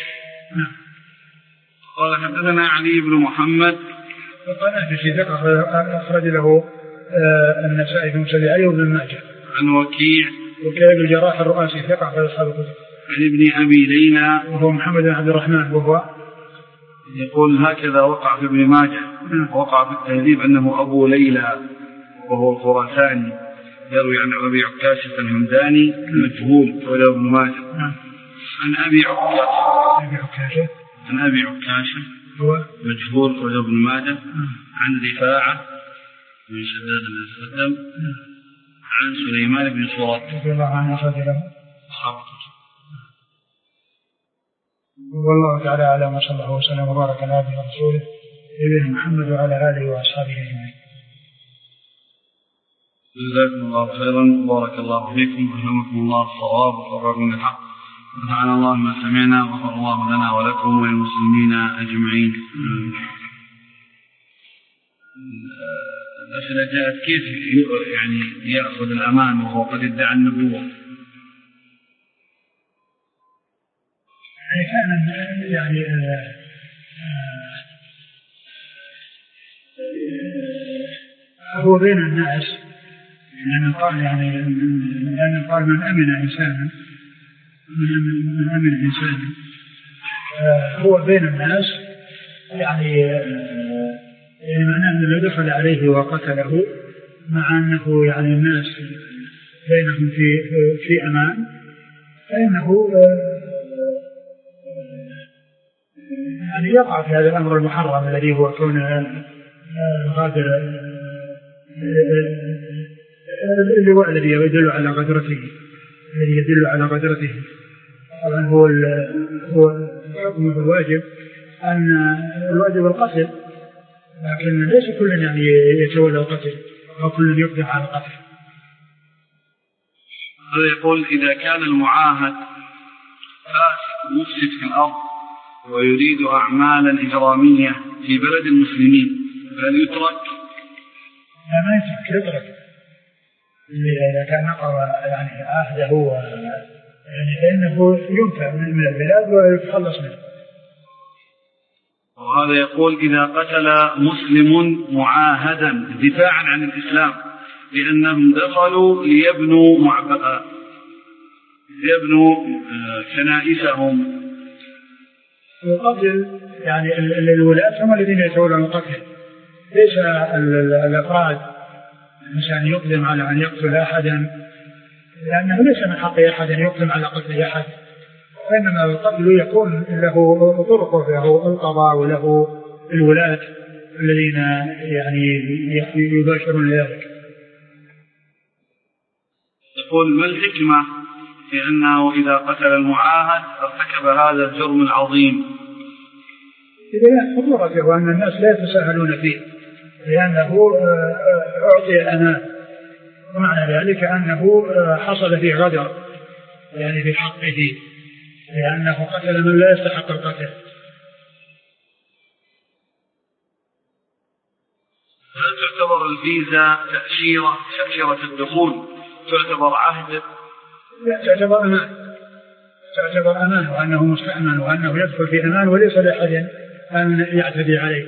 قال حدثنا علي بن محمد وقال في شيء أخرج له النسائي في مسند علي وابن ماجه. عن وكيع بن الجراح الرؤاسي ثقة في أصحاب الكتب. عن ابن أبي ليلى وهو محمد بن عبد الرحمن، وهو يقول هكذا وقع في ابن ماجه، وقع في التهذيب أنه أبو ليلى وهو الخراساني، يروي عن أبي عكاشة الهمداني المجهول وله ابن ماجه. عن أبي عكاشة هو مجهول وله ابن ماجه. عن رفاعة بن شداد بن السلم عن سليمان بن صورت رضي الله عنه أخرج له والله تعالى أعلم، وصلى الله وسلم وبارك على عبده ورسوله نبينا محمد وعلى آله وأصحابه أجمعين. جزاكم الله خيرا، بارك الله فيكم، ألهمكم الله الصواب وقرركم الحق، ونفعنا الله ما سمعنا، وغفر الله لنا ولكم وللمسلمين أجمعين. الأسئلة جاءت كيف يعني يأخذ الأمان وهو قد ادعى النبوة؟ يعني كان يعني هو بين الناس، لأنه قال من أمن إنسانا هو بين الناس، يعني معناه أنه دخل عليه وقتله، مع أنه يعني الناس بينهم في أمان، فإنه يعني يقع في هذا الأمر المحرم الذي هو كون غادر اللواء الذي يدل على غدرته، طبعا هو الحكم الواجب أن الواجب القتل، لكن ليس كل يعني يتولى القتل أو كل يقدم على القتل. هذا يقول إذا كان المعاهد فاسد مفسد في الأرض ويريد أعمالا إجرامية في بلد المسلمين فهل يترك؟ لا، ما يترك. إذا كان نقض يعني عهده يعني فإنه ينفع من البلاد ويتخلص منه. وهذا يقول إذا قتل مسلم معاهدا دفاعا عن الإسلام لأنهم دخلوا ليبنوا كنائسهم. القتل يعني الولاة هم الذين يتولون القتل، ليس الأفراد. الإنسان يقدم على أن يقتل أحدا لأنه ليس من حق أحد أن يقدم على قتل أحد، وإنما القتل يكون له طرقه، له القضاء وله الولاة الذين يعني يباشرون ذلك. يقول ما الحكمة في أنه إذا قتل المعاهد ارتكب هذا الجرم العظيم؟ إذا خطورته وأن الناس لا يتساهلون فيه، لأنه أعطي الأمان، ومعنى ذلك أنه حصل فيه غدر يعني في حقه، لأنه قتل من لا يستحق القتل. هل تعتبر الفيزا تأشيرة الدخول تعتبر عهد؟ لا، تعتبر أمان وأنه مستأمن وأنه يدخل في أمان وليس لأحد أن يعتدي عليه.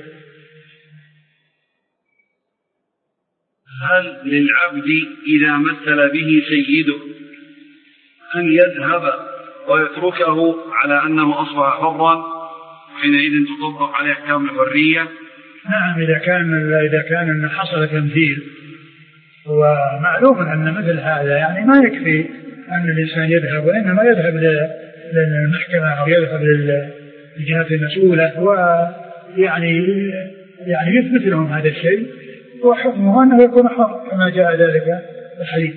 هل للعبد إذا مثل به سيده أن يذهب ويتركه على أنه أصبح حرا حينئذ تطبق عليه أحكام الحرية؟ نعم، إذا كان أن حصل تمثيل، ومعلوم أن مثل هذا يعني ما يكفي أن الإنسان يذهب، وإنما يذهب للمحكمة أو يذهب للجهات المسؤولة ويعني يثبت لهم هذا الشيء، وحكمه أنه يكون حر كما جاء ذلك الحديث.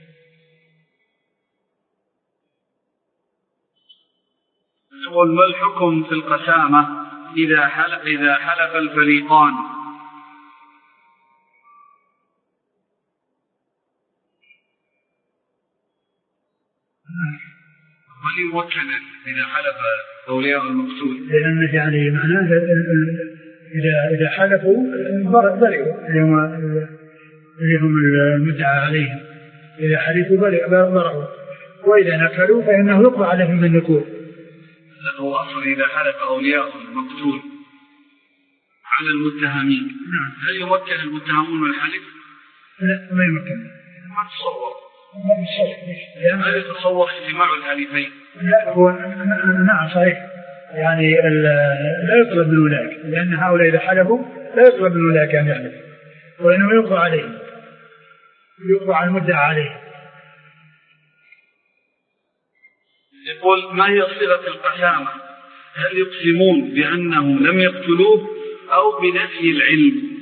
يقول ما الحكم في القسامة إذا حلف الفريقان؟ هل يمكن إذا حلف أولياء المقتول؟ لأن يعني معناه إذا حلفوا برئوا اللي هم المدعى عليهم، إذا حلفوا برئوا، وإذا نكلوا فإنه يقضى عليهم بالنكول. هو أصلا إذا حلف أولياء المقتول على المتهمين هل يمكن المتهمون من الحلف؟ لا ما يمكن. ما تصور. هل يتصور اجتماع الحليفين؟ لا هو نعم صحيح، يعني لا يطلب من أولئك، لأن هؤلاء إذا حلفوا لا يطلب من أولئك أن يحلف، وإنه يقضى عليه، يقضى على المدعى عليه. يقول ما هي صيغة القسامة؟ هل يقسمون بأنهم لم يقتلوه أو بنفي العلم؟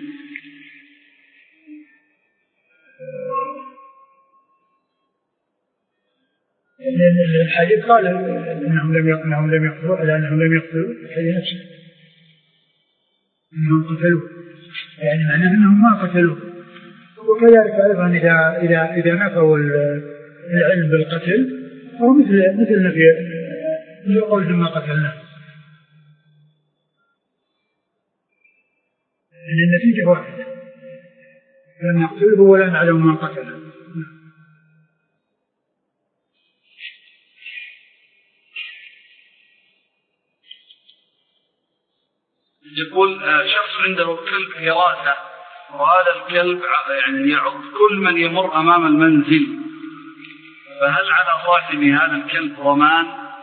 الحديث قال انهم لم يقتلوا، لانهم لم يقتلوا الحديث نفسه انهم قتلوا، يعني معناه انهم ما قتلوا. وكذلك ايضا اذا نفوا العلم بالقتل فهو مثل نفي قول ما قتلناه، لان النتيجه واحده، لم نقتله ولا نعلم من قتله. يقول شخص عنده كلب حراسة، وهذا الكلب يعني يعض كل من يمر أمام المنزل، فهل على صاحب هذا الكلب ضمان؟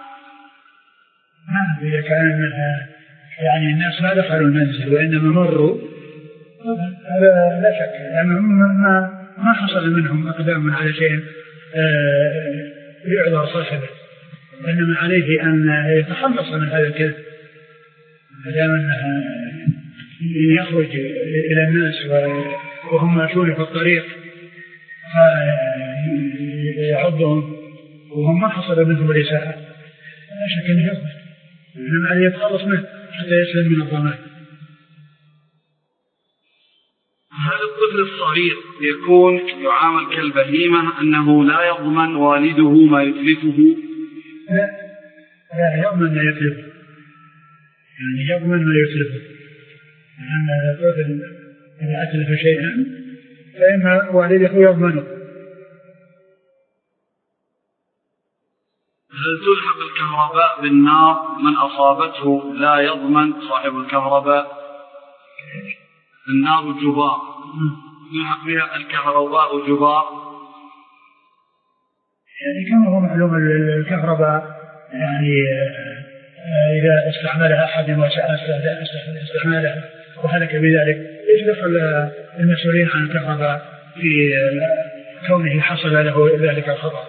نعم، إذا كان يعني الناس ما دخلوا المنزل وإنما مروا هذا لا شك، لأنهم ما حصل منهم أقدام على شيء يعذر صاحبه، وإنما عليه أن يتخلص من هذا الكلب ما دام أنه يخرج إلى الناس وهم ماشون في الطريق فيعضهم وهم ما حصل منهم الإساءة، لا شك أنه يضمن، إنما عليه يتخلص منه حتى يسلم من الضمان. هذا الطفل الصغير يكون يعامل كالبهيمة أنه لا يضمن والده ما يتلفه؟ لا يضمن ما يتلفه، يعني يضمن ما يتلفه، لأن الطفل إذا أتلف شيئا فإن والده يضمنه. هل تلحق الكهرباء بالنار من أصابته لا يضمن صاحب الكهرباء؟ النار جبار، يلحق بها الكهرباء جبار، يعني كما هو معلوم الكهرباء يعني إذا استعملها أحد وساء استعمالها وهلك بذلك يدخل المسؤولين عن الكهرباء في كونه حصل له ذلك الخطأ.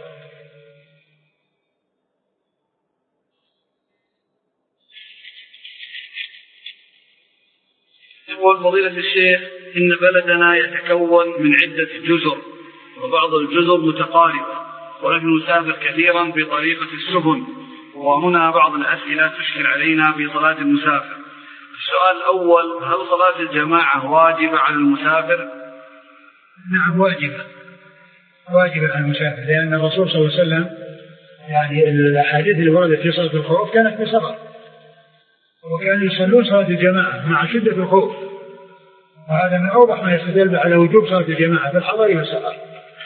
يقول فضيلة الشيخ إن بلدنا يتكون من عدة جزر، وبعض الجزر متقاربة، ونحن نسافر كثيرا بطريقة السفن، وهنا بعض الأسئلة تشكل علينا في صلاة المسافر. السؤال الأول: هل صلاة الجماعة واجبة على المسافر؟ نعم واجبة على المسافر، لأن الرسول صلى الله عليه وسلم يعني الأحاديث اللي وردت في صلاة الخوف كانت في سفر، وكانوا يصلون صلاة الجماعة مع شدة الخوف، وهذا من أوضح ما يستدل على وجوب صلاة الجماعة في الحضر والسفر.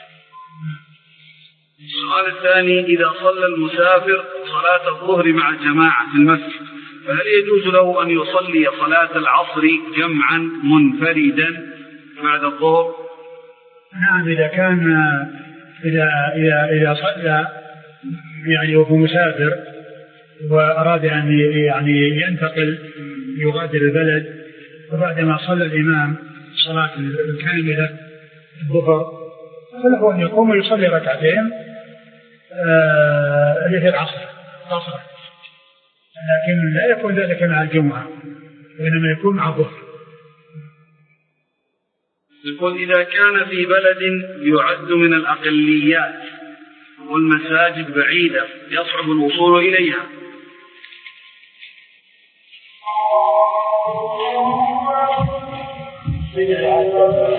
السؤال الثاني: إذا صلى المسافر صلاة الظهر مع الجماعة في المسجد، فهل يجوز له أن يصلي صلاة العصر جمعا منفردا بعد الظهر؟ نعم، إذا كان إذا صلى يعني وهو مسافر وأراد أن يعني ينتقل يغادر البلد، وبعدما صلى الإمام صلاة الكاملة الظهر فله أن يقوم ويصلي ركعتين في العصر قصرا، لكن لا يكون ذلك مع الجمعة، وإنما يكون مع الظهر. يقول: إذا كان في بلد يعد من الأقليات والمساجد بعيدة يصعب الوصول إليها،